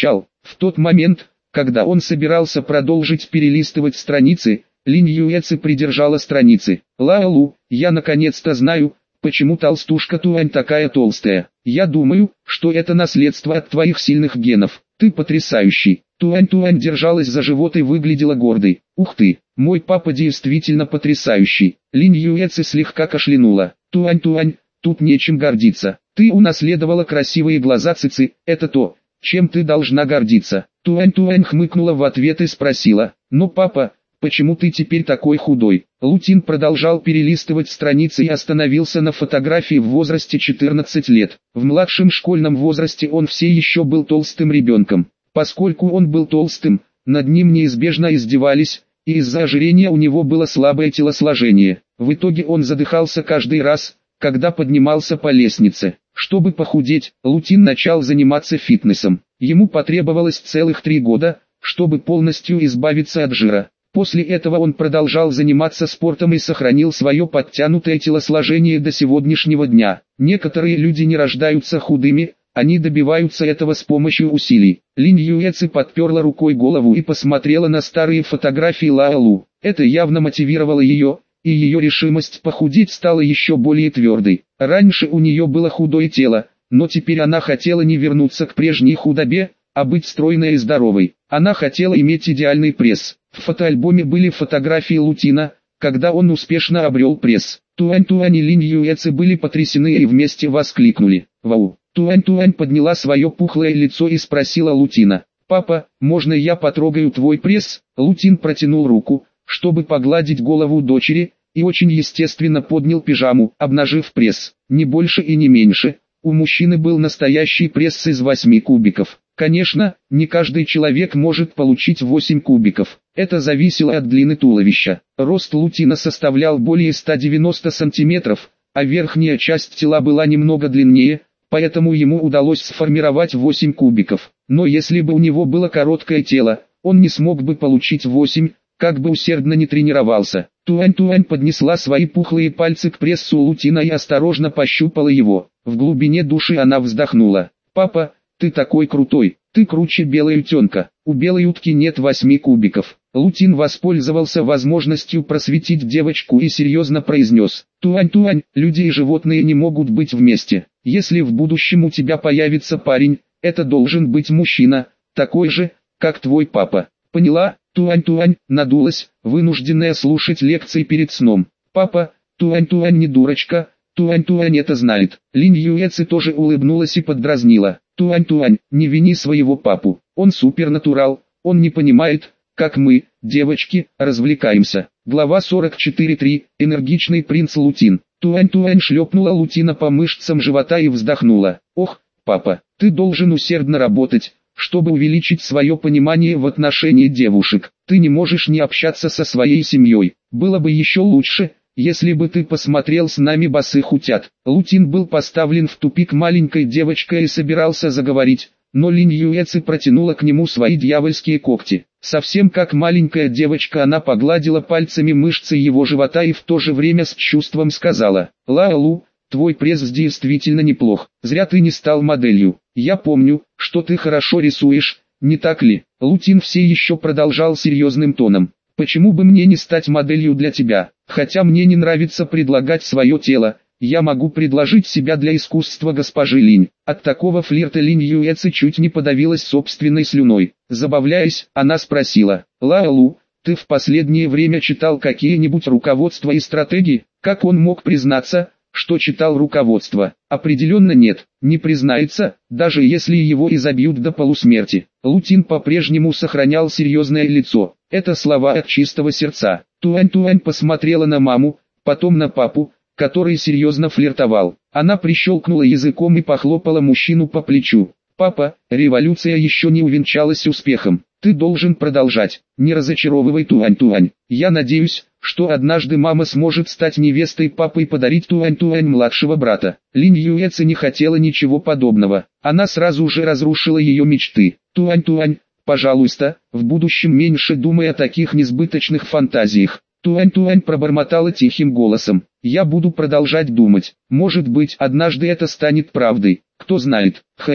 A: В тот момент, когда он собирался продолжить перелистывать страницы, Линь Юэци придержала страницы. «Лаолу, я наконец-то знаю, почему толстушка Туань такая толстая. Я думаю, что это наследство от твоих сильных генов. Ты потрясающий». Туань держалась за живот и выглядела гордой. «Ух ты, мой папа действительно потрясающий». Линь Юэци слегка кашлянула. Туань, тут нечем гордиться. Ты унаследовала красивые глаза Цици, это то, чем ты должна гордиться». Туань хмыкнула в ответ и спросила: «Но папа, почему ты теперь такой худой?» Лутин продолжал перелистывать страницы и остановился на фотографии в возрасте 14 лет. В младшем школьном возрасте он все еще был толстым ребенком. Поскольку он был толстым, над ним неизбежно издевались, и из-за ожирения у него было слабое телосложение. В итоге он задыхался каждый раз, когда поднимался по лестнице. Чтобы похудеть, Лутин начал заниматься фитнесом. Ему потребовалось целых 3 года, чтобы полностью избавиться от жира. После этого он продолжал заниматься спортом и сохранил свое подтянутое телосложение до сегодняшнего дня. Некоторые люди не рождаются худыми, они добиваются этого с помощью усилий. Линь Юэци подперла рукой голову и посмотрела на старые фотографии Лаолу. Это явно мотивировало ее, и ее решимость похудеть стала еще более твердой. Раньше у нее было худое тело, но теперь она хотела не вернуться к прежней худобе, а быть стройной и здоровой. Она хотела иметь идеальный пресс. В фотоальбоме были фотографии Лутина, когда он успешно обрел пресс. Туань и Линь Юэци были потрясены и вместе воскликнули: «Вау!» Туань подняла свое пухлое лицо и спросила Лутина: «Папа, можно я потрогаю твой пресс?» Лутин протянул руку, чтобы погладить голову дочери, и очень естественно поднял пижаму, обнажив пресс. Не больше и не меньше. У мужчины был настоящий пресс из 8 кубиков. Конечно, не каждый человек может получить 8 кубиков. Это зависело от длины туловища. Рост Лутина составлял более 190 сантиметров, а верхняя часть тела была немного длиннее, поэтому ему удалось сформировать 8 кубиков. Но если бы у него было короткое тело, он не смог бы получить 8, как бы усердно не тренировался. Туань поднесла свои пухлые пальцы к прессу Лутина и осторожно пощупала его. В глубине души она вздохнула: «Папа, ты такой крутой, ты круче белой утенка. У белой утки нет 8 кубиков». Лутин воспользовался возможностью просветить девочку и серьезно произнес: «Туань, люди и животные не могут быть вместе. Если в будущем у тебя появится парень, это должен быть мужчина, такой же, как твой папа. Поняла?» Туань надулась, вынужденная слушать лекции перед сном. «Папа, Туань не дурочка, Туань это знает». Линь Юэци тоже улыбнулась и поддразнила: «Туань, не вини своего папу, он супернатурал, он не понимает, как мы, девочки, развлекаемся». Глава 44.3. Энергичный принц Лутин. Туань шлепнула Лутина по мышцам живота и вздохнула: «Ох, папа, ты должен усердно работать, чтобы увеличить свое понимание в отношении девушек. Ты не можешь не общаться со своей семьей. Было бы еще лучше, если бы ты посмотрел с нами босых утят». Лутин был поставлен в тупик маленькой девочкой и собирался заговорить, но Линь Юэци протянула к нему свои дьявольские когти. Совсем как маленькая девочка она погладила пальцами мышцы его живота и в то же время с чувством сказала: «Лаолу, твой пресс действительно неплох, зря ты не стал моделью. Я помню, что ты хорошо рисуешь, не так ли?» Лутин все еще продолжал серьезным тоном: «Почему бы мне не стать моделью для тебя? Хотя мне не нравится предлагать свое тело, я могу предложить себя для искусства госпожи Линь». От такого флирта Линь Юэци чуть не подавилась собственной слюной. Забавляясь, она спросила: «Лаолу, ты в последнее время читал какие-нибудь руководства и стратегии?» Как он мог признаться, что читал руководство? Определенно нет, не признается, даже если его изобьют до полусмерти. Лутин по-прежнему сохранял серьезное лицо. Это слова от чистого сердца. Туань посмотрела на маму, потом на папу, который серьезно флиртовал. Она прищелкнула языком и похлопала мужчину по плечу: «Папа, революция еще не увенчалась успехом. Ты должен продолжать. Не разочаровывай Туань. Я надеюсь, что однажды мама сможет стать невестой папы и подарить Туань младшего брата». Линь Юэци не хотела ничего подобного. Она сразу же разрушила ее мечты. «Туань, пожалуйста, в будущем меньше думай о таких несбыточных фантазиях». Туань пробормотала тихим голосом: «Я буду продолжать думать. Может быть, однажды это станет правдой. Кто знает». ХМФ.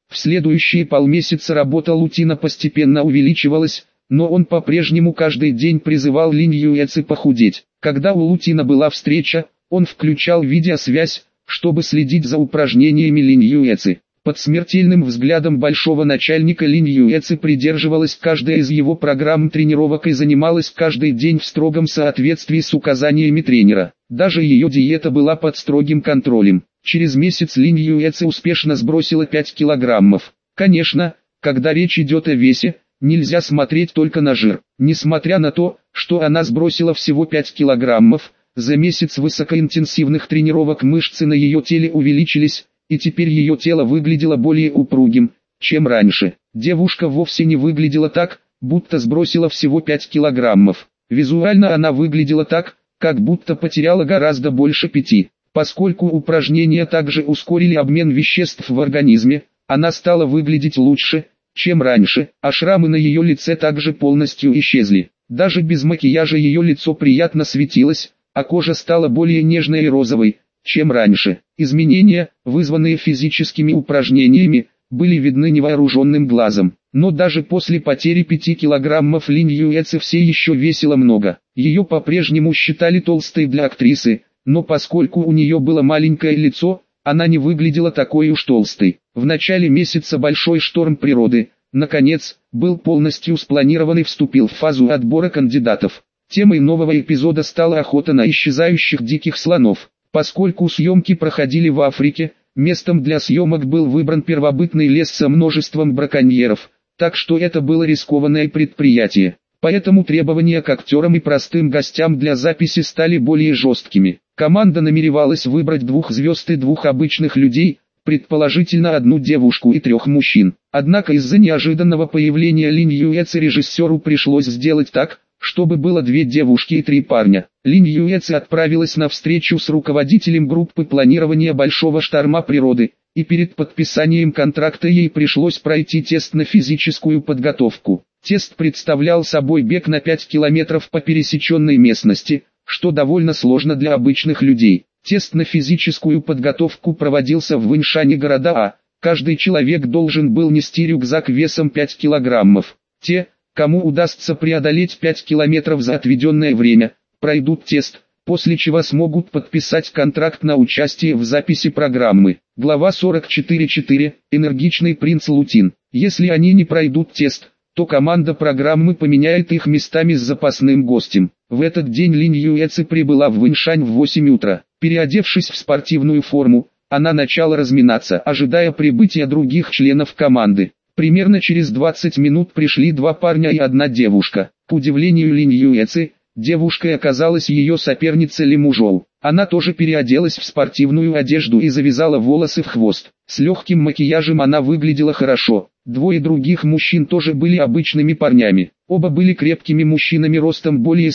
A: В следующие полмесяца работа Лутина постепенно увеличивалась, но он по-прежнему каждый день призывал Линь Юэци похудеть. Когда у Лутина была встреча, он включал видеосвязь, чтобы следить за упражнениями Линь Юэци. Под смертельным взглядом большого начальника Линь Юэци придерживалась каждой из его программ тренировок и занималась каждый день в строгом соответствии с указаниями тренера. Даже ее диета была под строгим контролем. Через месяц Линь Юэци успешно сбросила 5 килограммов. Конечно, когда речь идет о весе, нельзя смотреть только на жир. Несмотря на то, что она сбросила всего 5 килограммов, за месяц высокоинтенсивных тренировок мышцы на ее теле увеличились, и теперь ее тело выглядело более упругим, чем раньше. Девушка вовсе не выглядела так, будто сбросила всего 5 килограммов. Визуально она выглядела так, как будто потеряла гораздо больше 5. Поскольку упражнения также ускорили обмен веществ в организме, она стала выглядеть лучше, чем раньше, а шрамы на ее лице также полностью исчезли. Даже без макияжа ее лицо приятно светилось, а кожа стала более нежной и розовой, чем раньше. Изменения, вызванные физическими упражнениями, были видны невооруженным глазом. Но даже после потери 5 килограммов Линь Юэци все еще весила много. Ее по-прежнему считали толстой для актрисы, но поскольку у нее было маленькое лицо, она не выглядела такой уж толстой. В начале месяца большой шторм природы, наконец, был полностью спланирован и вступил в фазу отбора кандидатов. Темой нового эпизода стала охота на исчезающих диких слонов. Поскольку съемки проходили в Африке, местом для съемок был выбран первобытный лес со множеством браконьеров, так что это было рискованное предприятие. Поэтому требования к актерам и простым гостям для записи стали более жесткими. Команда намеревалась выбрать 2 звезд и 2 обычных людей, предположительно 1 девушку и 3 мужчин. Однако из-за неожиданного появления Линь Юэци режиссеру пришлось сделать так, чтобы было 2 девушки и 3 парня. Линь Юэци отправилась на встречу с руководителем группы планирования Большого шторма природы, и перед подписанием контракта ей пришлось пройти тест на физическую подготовку. Тест представлял собой бег на 5 километров по пересеченной местности, что довольно сложно для обычных людей. Тест на физическую подготовку проводился в Вэньшане города А. Каждый человек должен был нести рюкзак весом 5 килограммов. Те, кому удастся преодолеть 5 километров за отведенное время, пройдут тест, после чего смогут подписать контракт на участие в записи программы. Глава 44.4. Энергичный принц Лутин. Если они не пройдут тест, то команда программы поменяет их местами с запасным гостем. В этот день Линь Юэци прибыла в Вэньшань в 8 утра. Переодевшись в спортивную форму, она начала разминаться, ожидая прибытия других членов команды. Примерно через 20 минут пришли 2 парня и 1 девушка. К удивлению Линь Юэци, девушкой оказалась ее соперница Ли Мужоу. Она тоже переоделась в спортивную одежду и завязала волосы в хвост. С легким макияжем она выглядела хорошо. 2 других мужчин тоже были обычными парнями. Оба были крепкими мужчинами ростом более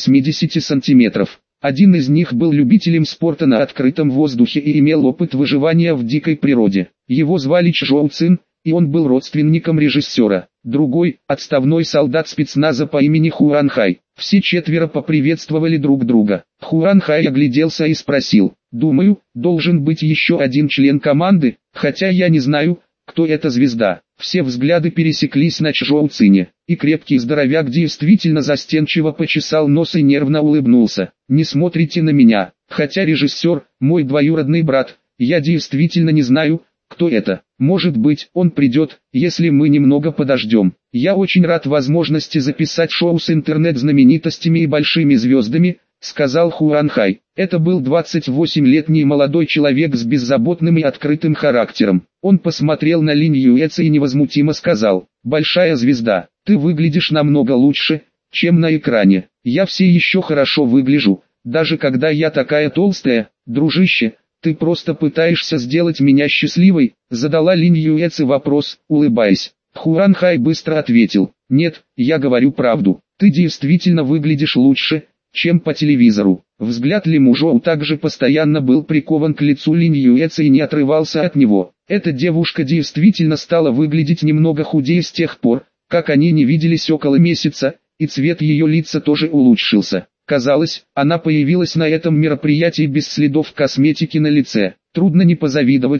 A: 180 сантиметров. Один из них был любителем спорта на открытом воздухе и имел опыт выживания в дикой природе. Его звали Чжоу Цин, и он был родственником режиссера. Другой – отставной солдат спецназа по имени Хуан Хай. Все 4 поприветствовали друг друга. Хуан Хай огляделся и спросил: «Думаю, должен быть еще 1 член команды, хотя я не знаю, кто эта звезда». Все взгляды пересеклись на Чжоу Цине, и крепкий здоровяк действительно застенчиво почесал нос и нервно улыбнулся. «Не смотрите на меня, хотя режиссер – мой двоюродный брат, я действительно не знаю, кто это. Может быть, он придет, если мы немного подождем. Я очень рад возможности записать шоу с интернет-знаменитостями и большими звездами», — сказал Хуан Хай. Это был 28-летний молодой человек с беззаботным и открытым характером. Он посмотрел на Линь Юэци и невозмутимо сказал: «Большая звезда, ты выглядишь намного лучше, чем на экране. Я все еще хорошо выгляжу, даже когда я такая толстая, дружище. «Ты просто пытаешься сделать меня счастливой?» — задала Линь Юэци вопрос, улыбаясь. Хуан Хай быстро ответил: «Нет, я говорю правду. Ты действительно выглядишь лучше, чем по телевизору». Взгляд Ли Мужоу также постоянно был прикован к лицу Линь Юэци и не отрывался от него. Эта девушка действительно стала выглядеть немного худее с тех пор, как они не виделись около месяца, и цвет ее лица тоже улучшился. Казалось, она появилась на этом мероприятии без следов косметики на лице. Трудно не позавидовать,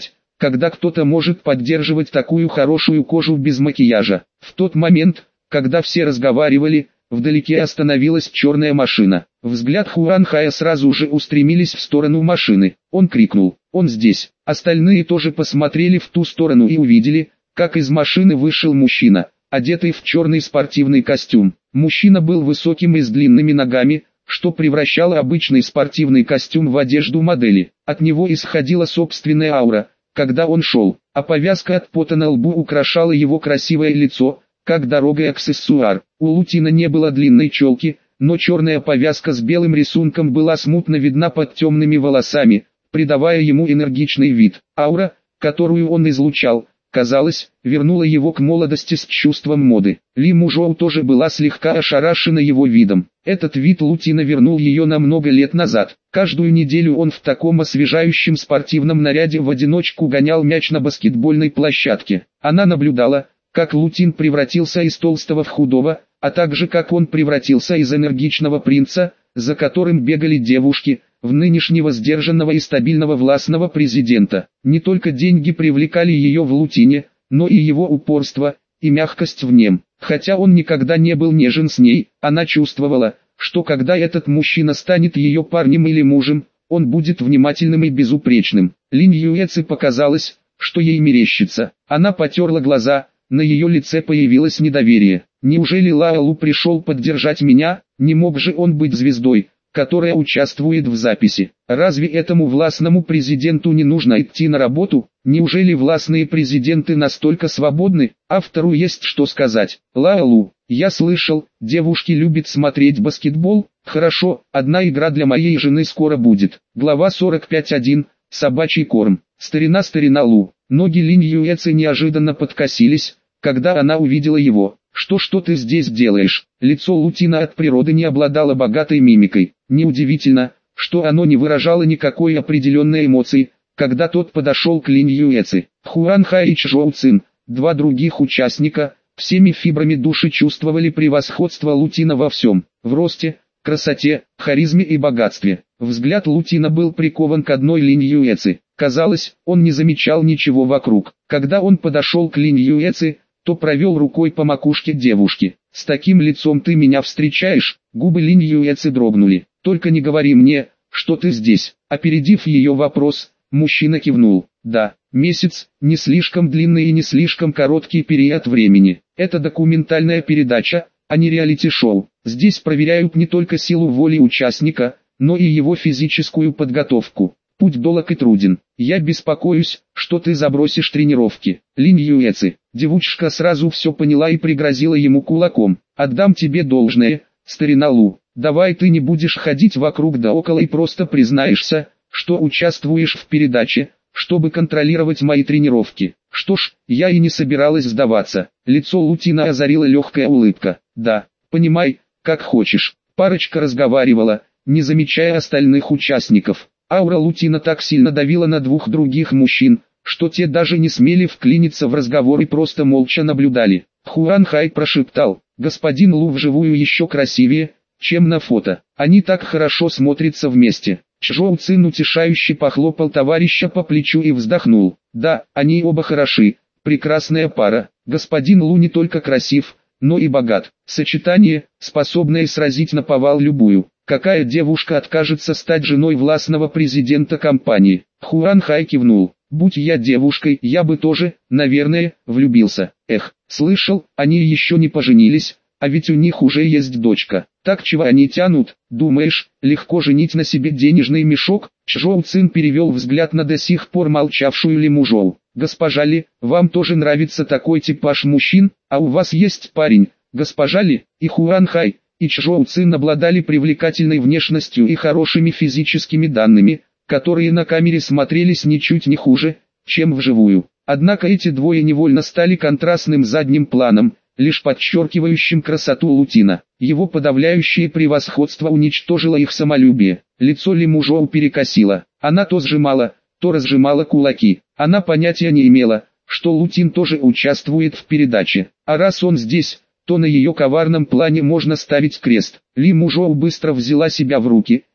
A: когда кто-то может поддерживать такую хорошую кожу без макияжа. В тот момент, когда все разговаривали, вдалеке остановилась черная машина. Взгляд Хуанхая сразу же устремились в сторону машины. Он крикнул: «Он здесь!» Остальные тоже посмотрели в ту сторону и увидели, как из машины вышел мужчина, одетый в черный спортивный костюм. Мужчина был высоким и с длинными ногами, что превращало обычный спортивный костюм в одежду модели. От него исходила собственная аура, когда он шел, а повязка от пота на лбу украшала его красивое лицо, как дорогой аксессуар. У Лутина не было длинной челки, но черная повязка с белым рисунком была смутно видна под темными волосами, придавая ему энергичный вид. Аура, которую он излучал, казалось, вернула его к молодости с чувством моды. Ли Мужоу тоже была слегка ошарашена его видом. Этот вид Лутина вернул ее на много лет назад. Каждую неделю он в таком освежающем спортивном наряде в одиночку гонял мяч на баскетбольной площадке. Она наблюдала, как Лутин превратился из толстого в худого, а также как он превратился из энергичного принца, за которым бегали девушки, в нынешнего сдержанного и стабильного властного президента. Не только деньги привлекали ее в Лутине, но и его упорство, и мягкость в нем. Хотя он никогда не был нежен с ней, она чувствовала, что когда этот мужчина станет ее парнем или мужем, он будет внимательным и безупречным. Линь Юэци показалось, что ей мерещится. Она потерла глаза, на ее лице появилось недоверие. Неужели Лаолу пришел поддержать меня? Не мог же он быть звездой, которая участвует в записи? Разве этому властному президенту не нужно идти на работу? Неужели властные президенты настолько свободны? Автору есть что сказать. Лаолу, я слышал, девушки любят смотреть баскетбол. Хорошо, одна игра для моей жены скоро будет. Глава 45.1. Собачий корм. Старина Лу. Ноги Линь Юэци неожиданно подкосились, когда она увидела его. Что ты здесь делаешь? Лицо Лутина от природы не обладало богатой мимикой. Неудивительно, что оно не выражало никакой определенной эмоции, когда тот подошел к Линь Юэци. Хуанхай и Чжоу Цин, два других участника, всеми фибрами души чувствовали превосходство Лутина во всем: в росте, красоте, харизме и богатстве. Взгляд Лутина был прикован к одной Линь Юэци. Казалось, он не замечал ничего вокруг. Когда он подошел к Линь Юэци, то провел рукой по макушке девушки. «С таким лицом ты меня встречаешь?» Губы Линь Юэци дрогнули. «Только не говори мне, что ты здесь». Опередив ее вопрос, мужчина кивнул. «Да, месяц, не слишком длинный и не слишком короткий период времени. Это документальная передача, а не реалити-шоу. Здесь проверяют не только силу воли участника, но и его физическую подготовку. Путь долг и труден. Я беспокоюсь, что ты забросишь тренировки». Линь Юэци. Девушка сразу все поняла и пригрозила ему кулаком. «Отдам тебе должное, старина Лу. Давай ты не будешь ходить вокруг да около и просто признаешься, что участвуешь в передаче, чтобы контролировать мои тренировки». Что ж, я и не собиралась сдаваться. Лицо Лутина озарила легкая улыбка. «Да, понимай, как хочешь». Парочка разговаривала, не замечая остальных участников. Аура Лутина так сильно давила на двух других мужчин, что те даже не смели вклиниться в разговор и просто молча наблюдали. Хуанхай прошептал: «Господин Лу вживую еще красивее, чем на фото. Они так хорошо смотрятся вместе». Чжоу Цин утешающе похлопал товарища по плечу и вздохнул. «Да, они оба хороши, прекрасная пара. Господин Лу не только красив, но и богат. Сочетание, способное сразить наповал любую. Какая девушка откажется стать женой властного президента компании?» Хуанхай кивнул. «Будь я девушкой, я бы тоже, наверное, влюбился. Эх, слышал, они еще не поженились, а ведь у них уже есть дочка. Так чего они тянут? Думаешь, легко женить на себе денежный мешок?» Чжоу Цин перевел взгляд на до сих пор молчавшую Ли Мужоу. «Госпожа Ли, вам тоже нравится такой типаж мужчин, а у вас есть парень, госпожа Ли?» И Хуанхай, и Чжоу Цин обладали привлекательной внешностью и хорошими физическими данными, которые на камере смотрелись ничуть не хуже, чем вживую. Однако эти двое невольно стали контрастным задним планом, лишь подчеркивающим красоту Лутина. Его подавляющее превосходство уничтожило их самолюбие. Лицо Ли Мужоу перекосило. Она то сжимала, то разжимала кулаки. Она понятия не имела, что Лутин тоже участвует в передаче. А раз он здесь, то на ее коварном плане можно ставить крест. Ли Мужоу быстро взяла себя в руки,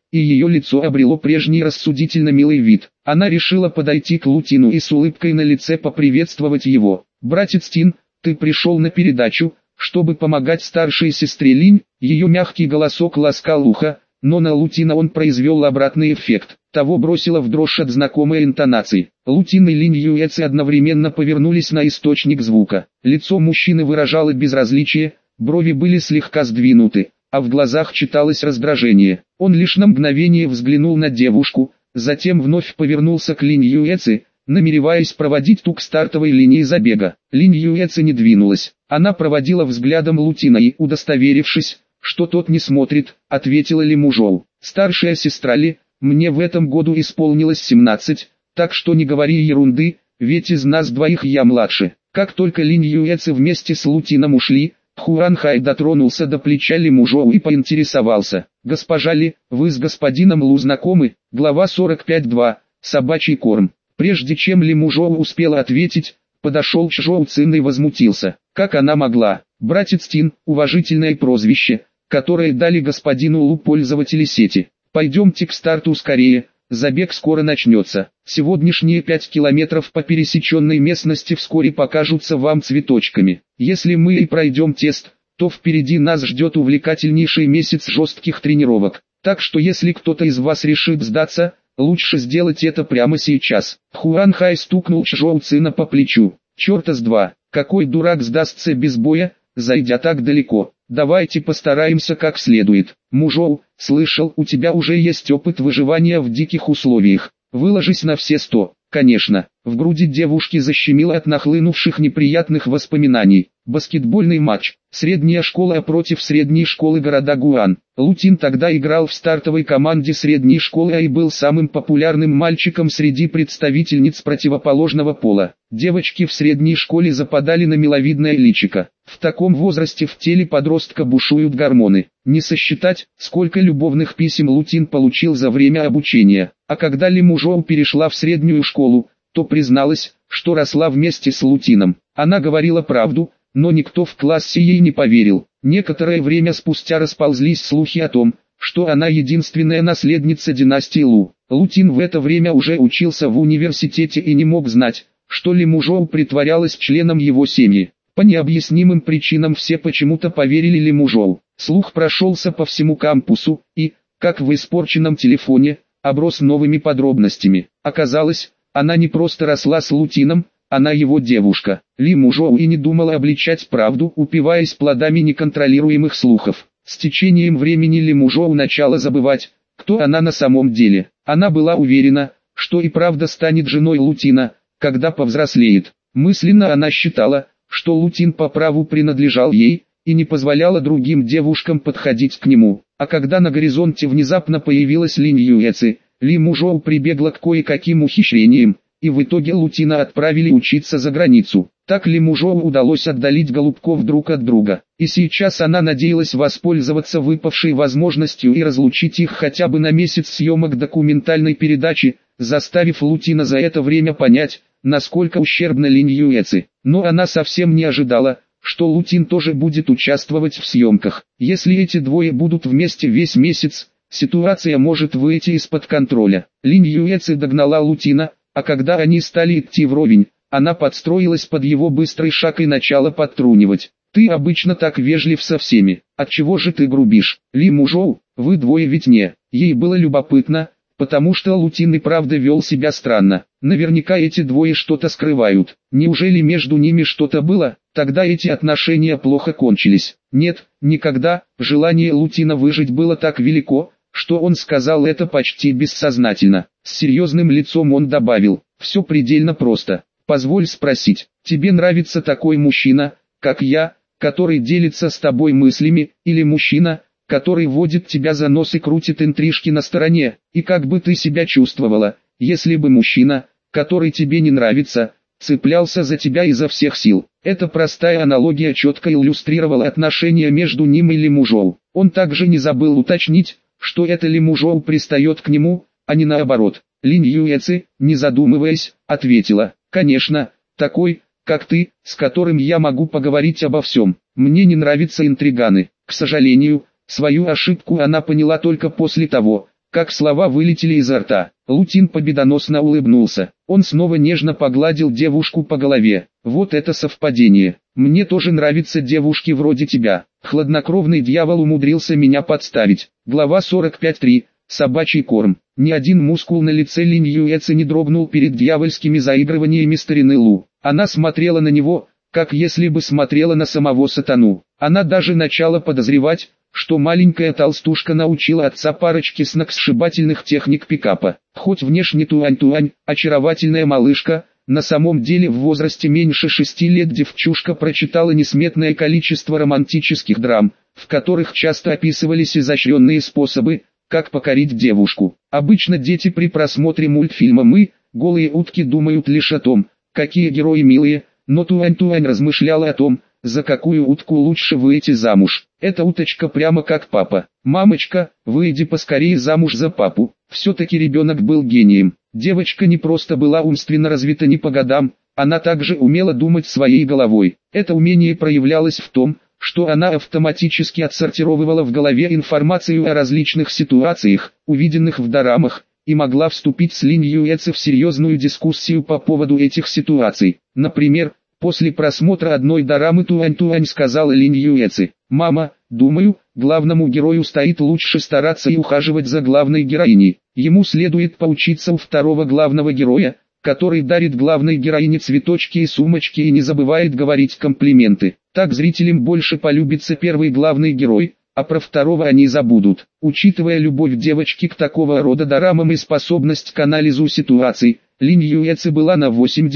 A: и ее лицо обрело прежний рассудительно милый вид. Она решила подойти к Лутину и с улыбкой на лице поприветствовать его. «Братец Тин, ты пришел на передачу, чтобы помогать старшей сестре Линь?» Ее мягкий голосок ласкал ухо, но на Лутина он произвел обратный эффект. Того бросило в дрожь от знакомой интонации. Лутин и Линь Юэци одновременно повернулись на источник звука. Лицо мужчины выражало безразличие, брови были слегка сдвинуты, а в глазах читалось раздражение. Он лишь на мгновение взглянул на девушку, затем вновь повернулся к Линь Юэци, намереваясь проводить ту к стартовой линии забега. Линь Юэци не двинулась. Она проводила взглядом Лутина и, удостоверившись, что тот не смотрит, ответила Лиму Жоу: «Старшая сестра Ли, мне в этом году исполнилось 17, так что не говори ерунды, ведь из нас двоих я младше». Как только Линь Юэци вместе с Лутином ушли, Хуан Хай дотронулся до плеча Лиму Жоу и поинтересовался: «Госпожа Ли, вы с господином Лу знакомы?» Глава 45.2. Собачий корм. Прежде чем Лиму Жоу успела ответить, подошел Чжоу Цин и возмутился. Как она могла? Братец Тин, уважительное прозвище, которое дали господину Лу пользователи сети. Пойдемте к старту скорее, забег скоро начнется. Сегодняшние 5 километров по пересеченной местности вскоре покажутся вам цветочками. Если мы и пройдем тест, то впереди нас ждет увлекательнейший месяц жестких тренировок. Так что если кто-то из вас решит сдаться, лучше сделать это прямо сейчас. Хуан Хай стукнул Чжоу Цина по плечу. Черта с два, какой дурак сдастся без боя, зайдя так далеко. Давайте постараемся как следует. Мужоу, слышал, у тебя уже есть опыт выживания в диких условиях. Выложись на все 100. Конечно, в груди девушки защемило от нахлынувших неприятных воспоминаний. Баскетбольный матч. Средняя школа против средней школы города Гуан. Лутин тогда играл в стартовой команде средней школы и был самым популярным мальчиком среди представительниц противоположного пола. Девочки в средней школе западали на миловидное личико. В таком возрасте в теле подростка бушуют гормоны. Не сосчитать, сколько любовных писем Лутин получил за время обучения. А когда Лиму Жоу перешла в среднюю школу, то призналась, что росла вместе с Лутином. Она говорила правду, но никто в классе ей не поверил. Некоторое время спустя расползлись слухи о том, что она единственная наследница династии Лу. Лутин в это время уже учился в университете и не мог знать, что Лиму Жоу притворялась членом его семьи. По необъяснимым причинам все почему-то поверили Лиму Жоу. Слух прошелся по всему кампусу и, как в испорченном телефоне, оброс новыми подробностями. Оказалось, она не просто росла с Лутином, она его девушка. Лиму Жоу и не думала обличать правду, упиваясь плодами неконтролируемых слухов. С течением времени Лиму Жоу начала забывать, кто она на самом деле. Она была уверена, что и правда станет женой Лутина, когда повзрослеет. Мысленно она считала, что Лутин по праву принадлежал ей, и не позволяла другим девушкам подходить к нему. А когда на горизонте внезапно появилась Линь Юэци, Лиму Жоу прибегла к кое-каким ухищрениям, и в итоге Лутина отправили учиться за границу. Так Лиму Жоу удалось отдалить голубков друг от друга. И сейчас она надеялась воспользоваться выпавшей возможностью и разлучить их хотя бы на месяц съемок документальной передачи, заставив Лутина за это время понять, насколько ущербна Линь Юэци. Но она совсем не ожидала, что Лутин тоже будет участвовать в съемках. Если эти двое будут вместе весь месяц, ситуация может выйти из-под контроля. Линь Юэци догнала Лутина, а когда они стали идти вровень, она подстроилась под его быстрый шаг и начала подтрунивать. «Ты обычно так вежлив со всеми, отчего же ты грубишь? Лиму Жоу, вы двое ведь не». Ей было любопытно, потому что Лутин и правда вел себя странно. Наверняка эти двое что-то скрывают. Неужели между ними что-то было? Тогда эти отношения плохо кончились. Нет, никогда. Желание Лутина выжить было так велико, что он сказал это почти бессознательно. С серьезным лицом он добавил: «Все предельно просто. Позволь спросить, тебе нравится такой мужчина, как я, который делится с тобой мыслями, или мужчина, который водит тебя за нос и крутит интрижки на стороне? И как бы ты себя чувствовала, если бы мужчина, который тебе не нравится, цеплялся за тебя изо всех сил?» Эта простая аналогия четко иллюстрировала отношения между ним и Лиму Жоу. Он также не забыл уточнить, что это Лиму Жоу пристает к нему, а не наоборот. Линь Юэци, не задумываясь, ответила: «Конечно, такой, как ты, с которым я могу поговорить обо всем. Мне не нравятся интриганы». К сожалению, свою ошибку она поняла только после того, как слова вылетели изо рта. Лутин победоносно улыбнулся. Он снова нежно погладил девушку по голове. Вот это совпадение. Мне тоже нравятся девушки вроде тебя. Хладнокровный дьявол умудрился меня подставить. Глава 45.3. Собачий корм. Ни один мускул на лице Линь Юэци не дрогнул перед дьявольскими заигрываниями старины Лу. Она смотрела на него, как если бы смотрела на самого сатану. Она даже начала подозревать, что маленькая толстушка научила отца парочке сногсшибательных техник пикапа. Хоть внешне Туань-Туань, очаровательная малышка, на самом деле в возрасте меньше 6 лет девчушка прочитала несметное количество романтических драм, в которых часто описывались изощренные способы, как покорить девушку. Обычно дети при просмотре мультфильма «Мы», голые утки, думают лишь о том, какие герои милые, но Туань-Туань размышляла о том, за какую утку лучше выйти замуж. Эта уточка прямо как папа. «Мамочка, выйди поскорее замуж за папу». Все-таки ребенок был гением. Девочка не просто была умственно развита не по годам, она также умела думать своей головой. Это умение проявлялось в том, что она автоматически отсортировывала в голове информацию о различных ситуациях, увиденных в дорамах, и могла вступить с Линь Юэци в серьезную дискуссию по поводу этих ситуаций. Например, после просмотра одной дорамы Туань-Туань сказала Линь Юэци: «Мама, думаю, главному герою стоит лучше стараться и ухаживать за главной героиней. Ему следует поучиться у второго главного героя, который дарит главной героине цветочки и сумочки и не забывает говорить комплименты. Так зрителям больше полюбится первый главный герой, а про второго они забудут». Учитывая любовь девочки к такого рода дорамам и способность к анализу ситуаций, Линь Юэци была на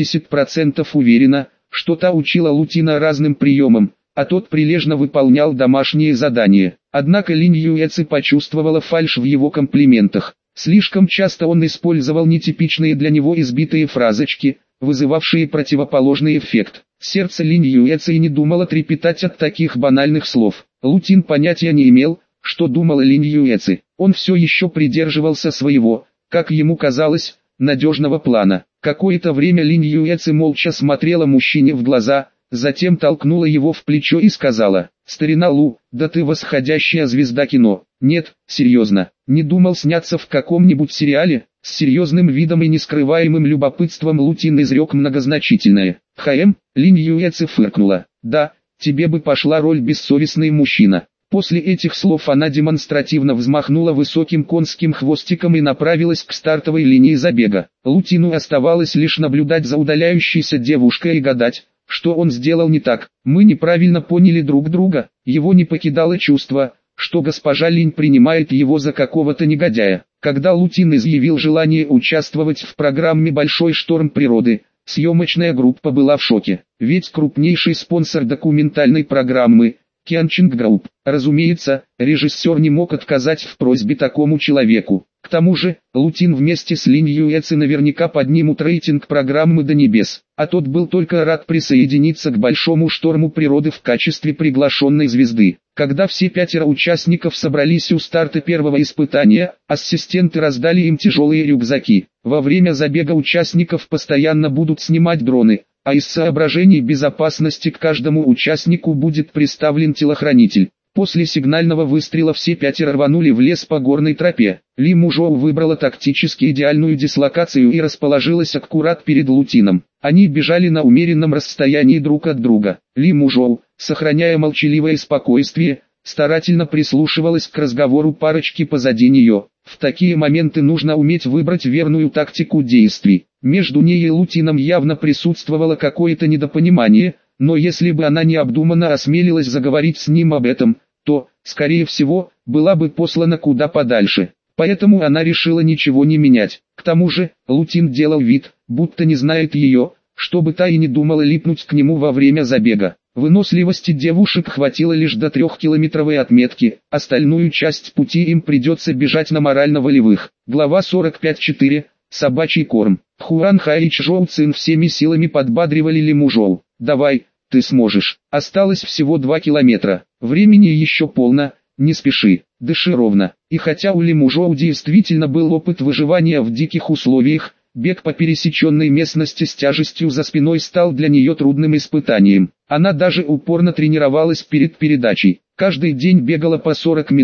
A: 80% уверена, что та учила Лутина разным приемам, а тот прилежно выполнял домашние задания. Однако Линь Юэци почувствовала фальшь в его комплиментах. Слишком часто он использовал нетипичные для него избитые фразочки, вызывавшие противоположный эффект. Сердце Линь Юэци и не думало трепетать от таких банальных слов. Лутин понятия не имел, что думала Линь Юэци. Он все еще придерживался своего, как ему казалось, надежного плана. Какое-то время Линь Юэци молча смотрела мужчине в глаза, затем толкнула его в плечо и сказала: «Старина Лу, да ты восходящая звезда кино». «Нет, серьезно, не думал сняться в каком-нибудь сериале?» С серьезным видом и нескрываемым любопытством Лутин изрек многозначительное. Линь Юэци фыркнула. «Да, тебе бы пошла роль бессовестный мужчина». После этих слов она демонстративно взмахнула высоким конским хвостиком и направилась к стартовой линии забега. Лутину оставалось лишь наблюдать за удаляющейся девушкой и гадать, что он сделал не так. Мы неправильно поняли друг друга. Его не покидало чувство, что госпожа Линь принимает его за какого-то негодяя. Когда Лутин изъявил желание участвовать в программе «Большой шторм природы», съемочная группа была в шоке. Ведь крупнейший спонсор документальной программы – Кянчинг Групп. Разумеется, режиссер не мог отказать в просьбе такому человеку. К тому же, Лутин вместе с Линь Юэци наверняка поднимут рейтинг программы до небес. А тот был только рад присоединиться к большому шторму природы в качестве приглашенной звезды. Когда все 5 участников собрались у старта первого испытания, ассистенты раздали им тяжелые рюкзаки. Во время забега участников постоянно будут снимать дроны, а из соображений безопасности к каждому участнику будет представлен телохранитель. После сигнального выстрела все 5 рванули в лес по горной тропе. Ли Мужоу выбрала тактически идеальную дислокацию и расположилась аккурат перед Лутином. Они бежали на умеренном расстоянии друг от друга. Ли Мужоу, сохраняя молчаливое спокойствие, старательно прислушивалась к разговору парочки позади нее. В такие моменты нужно уметь выбрать верную тактику действий. Между ней и Лутином явно присутствовало какое-то недопонимание, но если бы она необдуманно осмелилась заговорить с ним об этом, то, скорее всего, была бы послана куда подальше. Поэтому она решила ничего не менять. К тому же, Лутин делал вид, будто не знает ее, чтобы та и не думала липнуть к нему во время забега. Выносливости девушек хватило лишь до 3-километровой отметки, остальную часть пути им придется бежать на морально-волевых. Глава 45.4. Собачий корм. Хуан Хай и Чжоу Цин всеми силами подбадривали Ли Мужоу. «Давай, ты сможешь. Осталось всего 2 километра. Времени еще полно, не спеши, дыши ровно». И хотя у Ли Мужоу действительно был опыт выживания в диких условиях, бег по пересеченной местности с тяжестью за спиной стал для нее трудным испытанием. Она даже упорно тренировалась перед передачей. Каждый день бегала по 40 минут,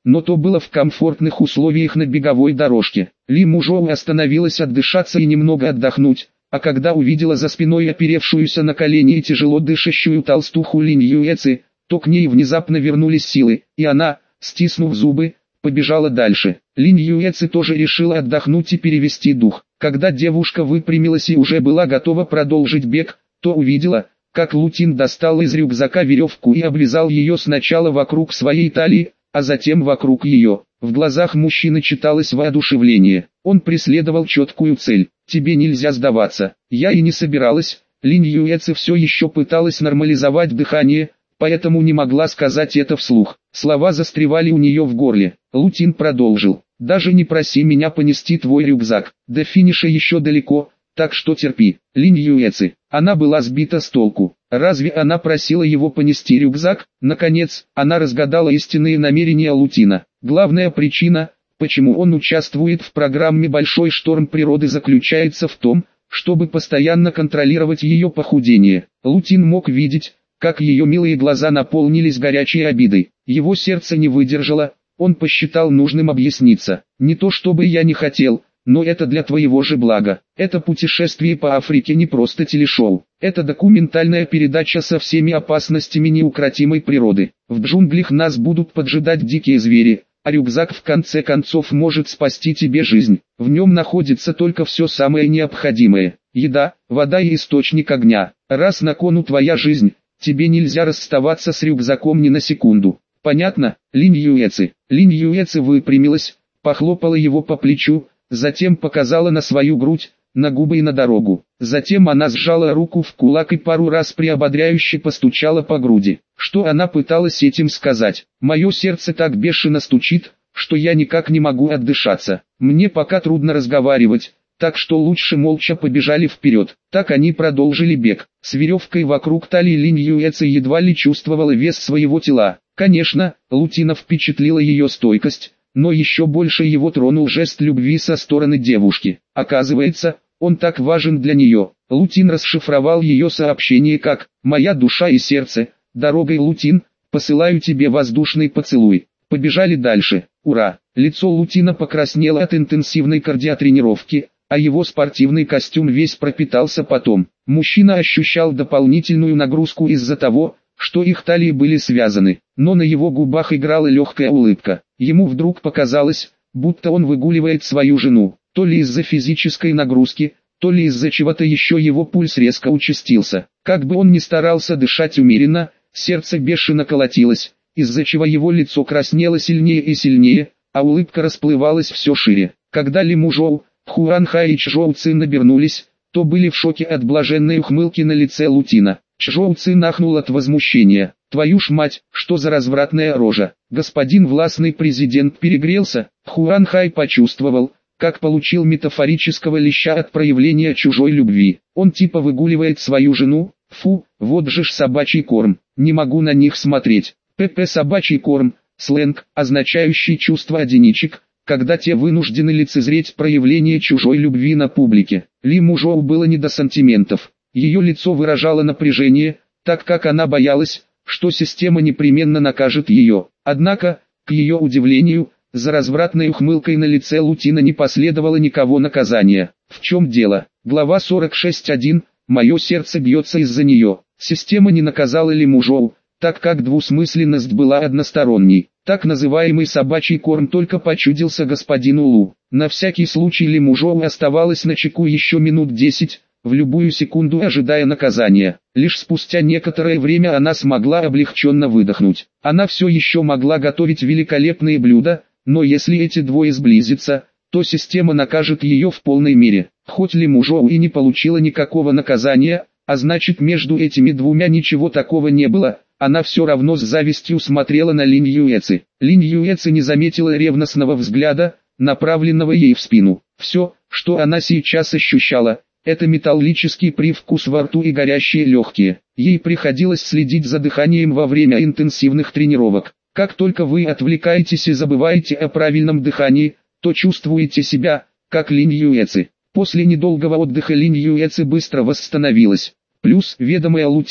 A: но то было в комфортных условиях на беговой дорожке. Ли Мужоу остановилась отдышаться и немного отдохнуть, а когда увидела за спиной оперевшуюся на колени и тяжело дышащую толстуху Линь Юэци, то к ней внезапно вернулись силы, и она, стиснув зубы, побежала дальше. Линь Юэци тоже решила отдохнуть и перевести дух. Когда девушка выпрямилась и уже была готова продолжить бег, то увидела, как Лутин достал из рюкзака веревку и обвязал ее сначала вокруг своей талии, а затем вокруг ее. В глазах мужчины читалось воодушевление. Он преследовал четкую цель. «Тебе нельзя сдаваться». Я и не собиралась. Линь Юэци все еще пыталась нормализовать дыхание, поэтому не могла сказать это вслух. Слова застревали у нее в горле. Лутин продолжил. «Даже не проси меня понести твой рюкзак. До финиша еще далеко, так что терпи». Линь Юэци. Она была сбита с толку. Разве она просила его понести рюкзак? Наконец, она разгадала истинные намерения Лутина. Главная причина, почему он участвует в программе «Большой шторм природы», заключается в том, чтобы постоянно контролировать ее похудение. Лутин мог видеть, как ее милые глаза наполнились горячей обидой. Его сердце не выдержало, он посчитал нужным объясниться. «Не то чтобы я не хотел, но это для твоего же блага. Это путешествие по Африке не просто телешоу. Это документальная передача со всеми опасностями неукротимой природы. В джунглях нас будут поджидать дикие звери, а рюкзак в конце концов может спасти тебе жизнь. В нем находится только все самое необходимое. Еда, вода и источник огня. Раз на кону твоя жизнь, тебе нельзя расставаться с рюкзаком ни на секунду. Понятно?» Линь Юэци. Линь Юэци выпрямилась, похлопала его по плечу, затем показала на свою грудь, на губы и на дорогу. Затем она сжала руку в кулак и пару раз приободряюще постучала по груди. Что она пыталась этим сказать? «Мое сердце так бешено стучит, что я никак не могу отдышаться. Мне пока трудно разговаривать, так что лучше молча побежали вперед». Так они продолжили бег. С веревкой вокруг талии Линь Юэци едва ли чувствовала вес своего тела. Конечно, Лутина впечатлила ее стойкость, но еще больше его тронул жест любви со стороны девушки. Оказывается, он так важен для нее. Лутин расшифровал ее сообщение как «Моя душа и сердце, дорогой Лутин, посылаю тебе воздушный поцелуй». Побежали дальше. Ура! Лицо Лутина покраснело от интенсивной кардиотренировки, а его спортивный костюм весь пропитался потом. Мужчина ощущал дополнительную нагрузку из-за того, что их талии были связаны, но на его губах играла легкая улыбка. Ему вдруг показалось, будто он выгуливает свою жену. То ли из-за физической нагрузки, то ли из-за чего-то еще его пульс резко участился. Как бы он ни старался дышать умеренно, сердце бешено колотилось, из-за чего его лицо краснело сильнее и сильнее, а улыбка расплывалась все шире. Когда Ли Мужоу, Хуанхай и Чжоу Цин обернулись, то были в шоке от блаженной ухмылки на лице Лутина. Чжоу Цин ахнул от возмущения. «Твою ж мать, что за развратная рожа! Господин властный президент перегрелся!» Хуанхай почувствовал, как получил метафорического леща от проявления чужой любви. Он типа выгуливает свою жену. Фу, вот же ж собачий корм, не могу на них смотреть. ПП собачий корм, сленг, означающий чувство одиничек, когда те вынуждены лицезреть проявление чужой любви на публике. Ли Мужоу было не до сантиментов. Ее лицо выражало напряжение, так как она боялась, что система непременно накажет ее. Однако, к ее удивлению, за развратной ухмылкой на лице Лутина не последовало никого наказания. В чем дело? Глава 46.1. Мое сердце бьется из-за нее. Система не наказала Ли Мужоу, так как двусмысленность была односторонней. Так называемый собачий корм только почудился господину Лу. На всякий случай Ли Мужоу оставалась начеку еще минут 10, в любую секунду ожидая наказания. Лишь спустя некоторое время она смогла облегченно выдохнуть. Она все еще могла готовить великолепные блюда, но если эти двое сблизятся, то система накажет ее в полной мере. Хоть Ли Мужоу и не получила никакого наказания, а значит между этими двумя ничего такого не было, она все равно с завистью смотрела на Линь Юэци. Линь Юэци не заметила ревностного взгляда, направленного ей в спину. Все, что она сейчас ощущала, это металлический привкус во рту и горящие легкие. Ей приходилось следить за дыханием во время интенсивных тренировок. Как только вы отвлекаетесь и забываете о правильном дыхании, то чувствуете себя, как Линь Юэци. После недолгого отдыха Линь Юэци быстро восстановилась. Плюс, ведомая Лутином,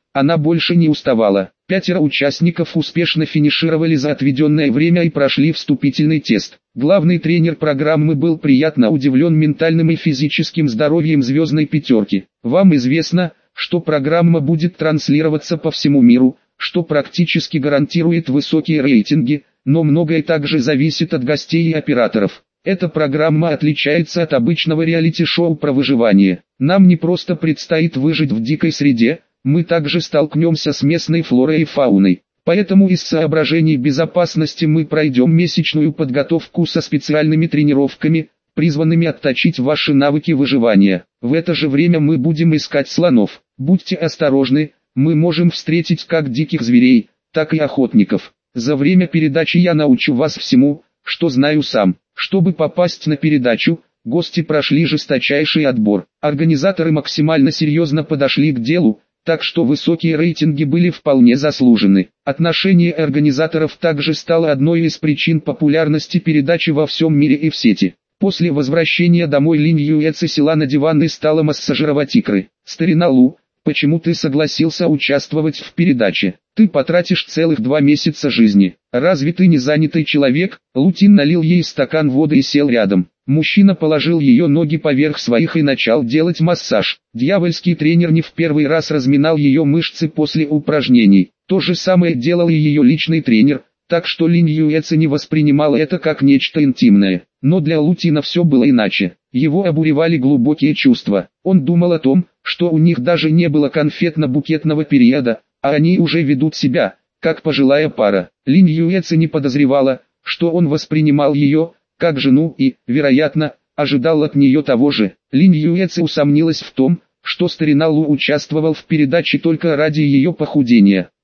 A: Она больше не уставала. 5 участников успешно финишировали за отведенное время и прошли вступительный тест. Главный тренер программы был приятно удивлен ментальным и физическим здоровьем звездной пятерки. Вам известно, что программа будет транслироваться по всему миру, что практически гарантирует высокие рейтинги, но многое также зависит от гостей и операторов. Эта программа отличается от обычного реалити-шоу про выживание. Нам не просто предстоит выжить в дикой среде, мы также столкнемся с местной флорой и фауной. Поэтому из соображений безопасности мы пройдем месячную подготовку со специальными тренировками, призванными отточить ваши навыки выживания. В это же время мы будем искать слонов. Будьте осторожны, мы можем встретить как диких зверей, так и охотников. За время передачи я научу вас всему, что знаю сам. Чтобы попасть на передачу, гости прошли жесточайший отбор. Организаторы максимально серьезно подошли к делу, так что высокие рейтинги были вполне заслужены. Отношение организаторов также стало одной из причин популярности передачи во всем мире и в сети. После возвращения домой Линь Юэци села на диван и стала массажировать икры. «Старина Лу, почему ты согласился участвовать в передаче? Ты потратишь целых 2 месяца жизни. Разве ты не занятый человек?» Лутин налил ей стакан воды и сел рядом. Мужчина положил ее ноги поверх своих и начал делать массаж. Дьявольский тренер не в первый раз разминал ее мышцы после упражнений. То же самое делал и ее личный тренер, так что Линь Юэци не воспринимала это как нечто интимное. Но для Лутина все было иначе. Его обуревали глубокие чувства. Он думал о том, что у них даже не было конфетно-букетного периода, а они уже ведут себя, как пожилая пара. Линь Юэци не подозревала, что он воспринимал ее как жену и, вероятно, ожидал от нее того же. Линь Юэци усомнилась в том, что старина Лу участвовал в передаче только ради ее похудения.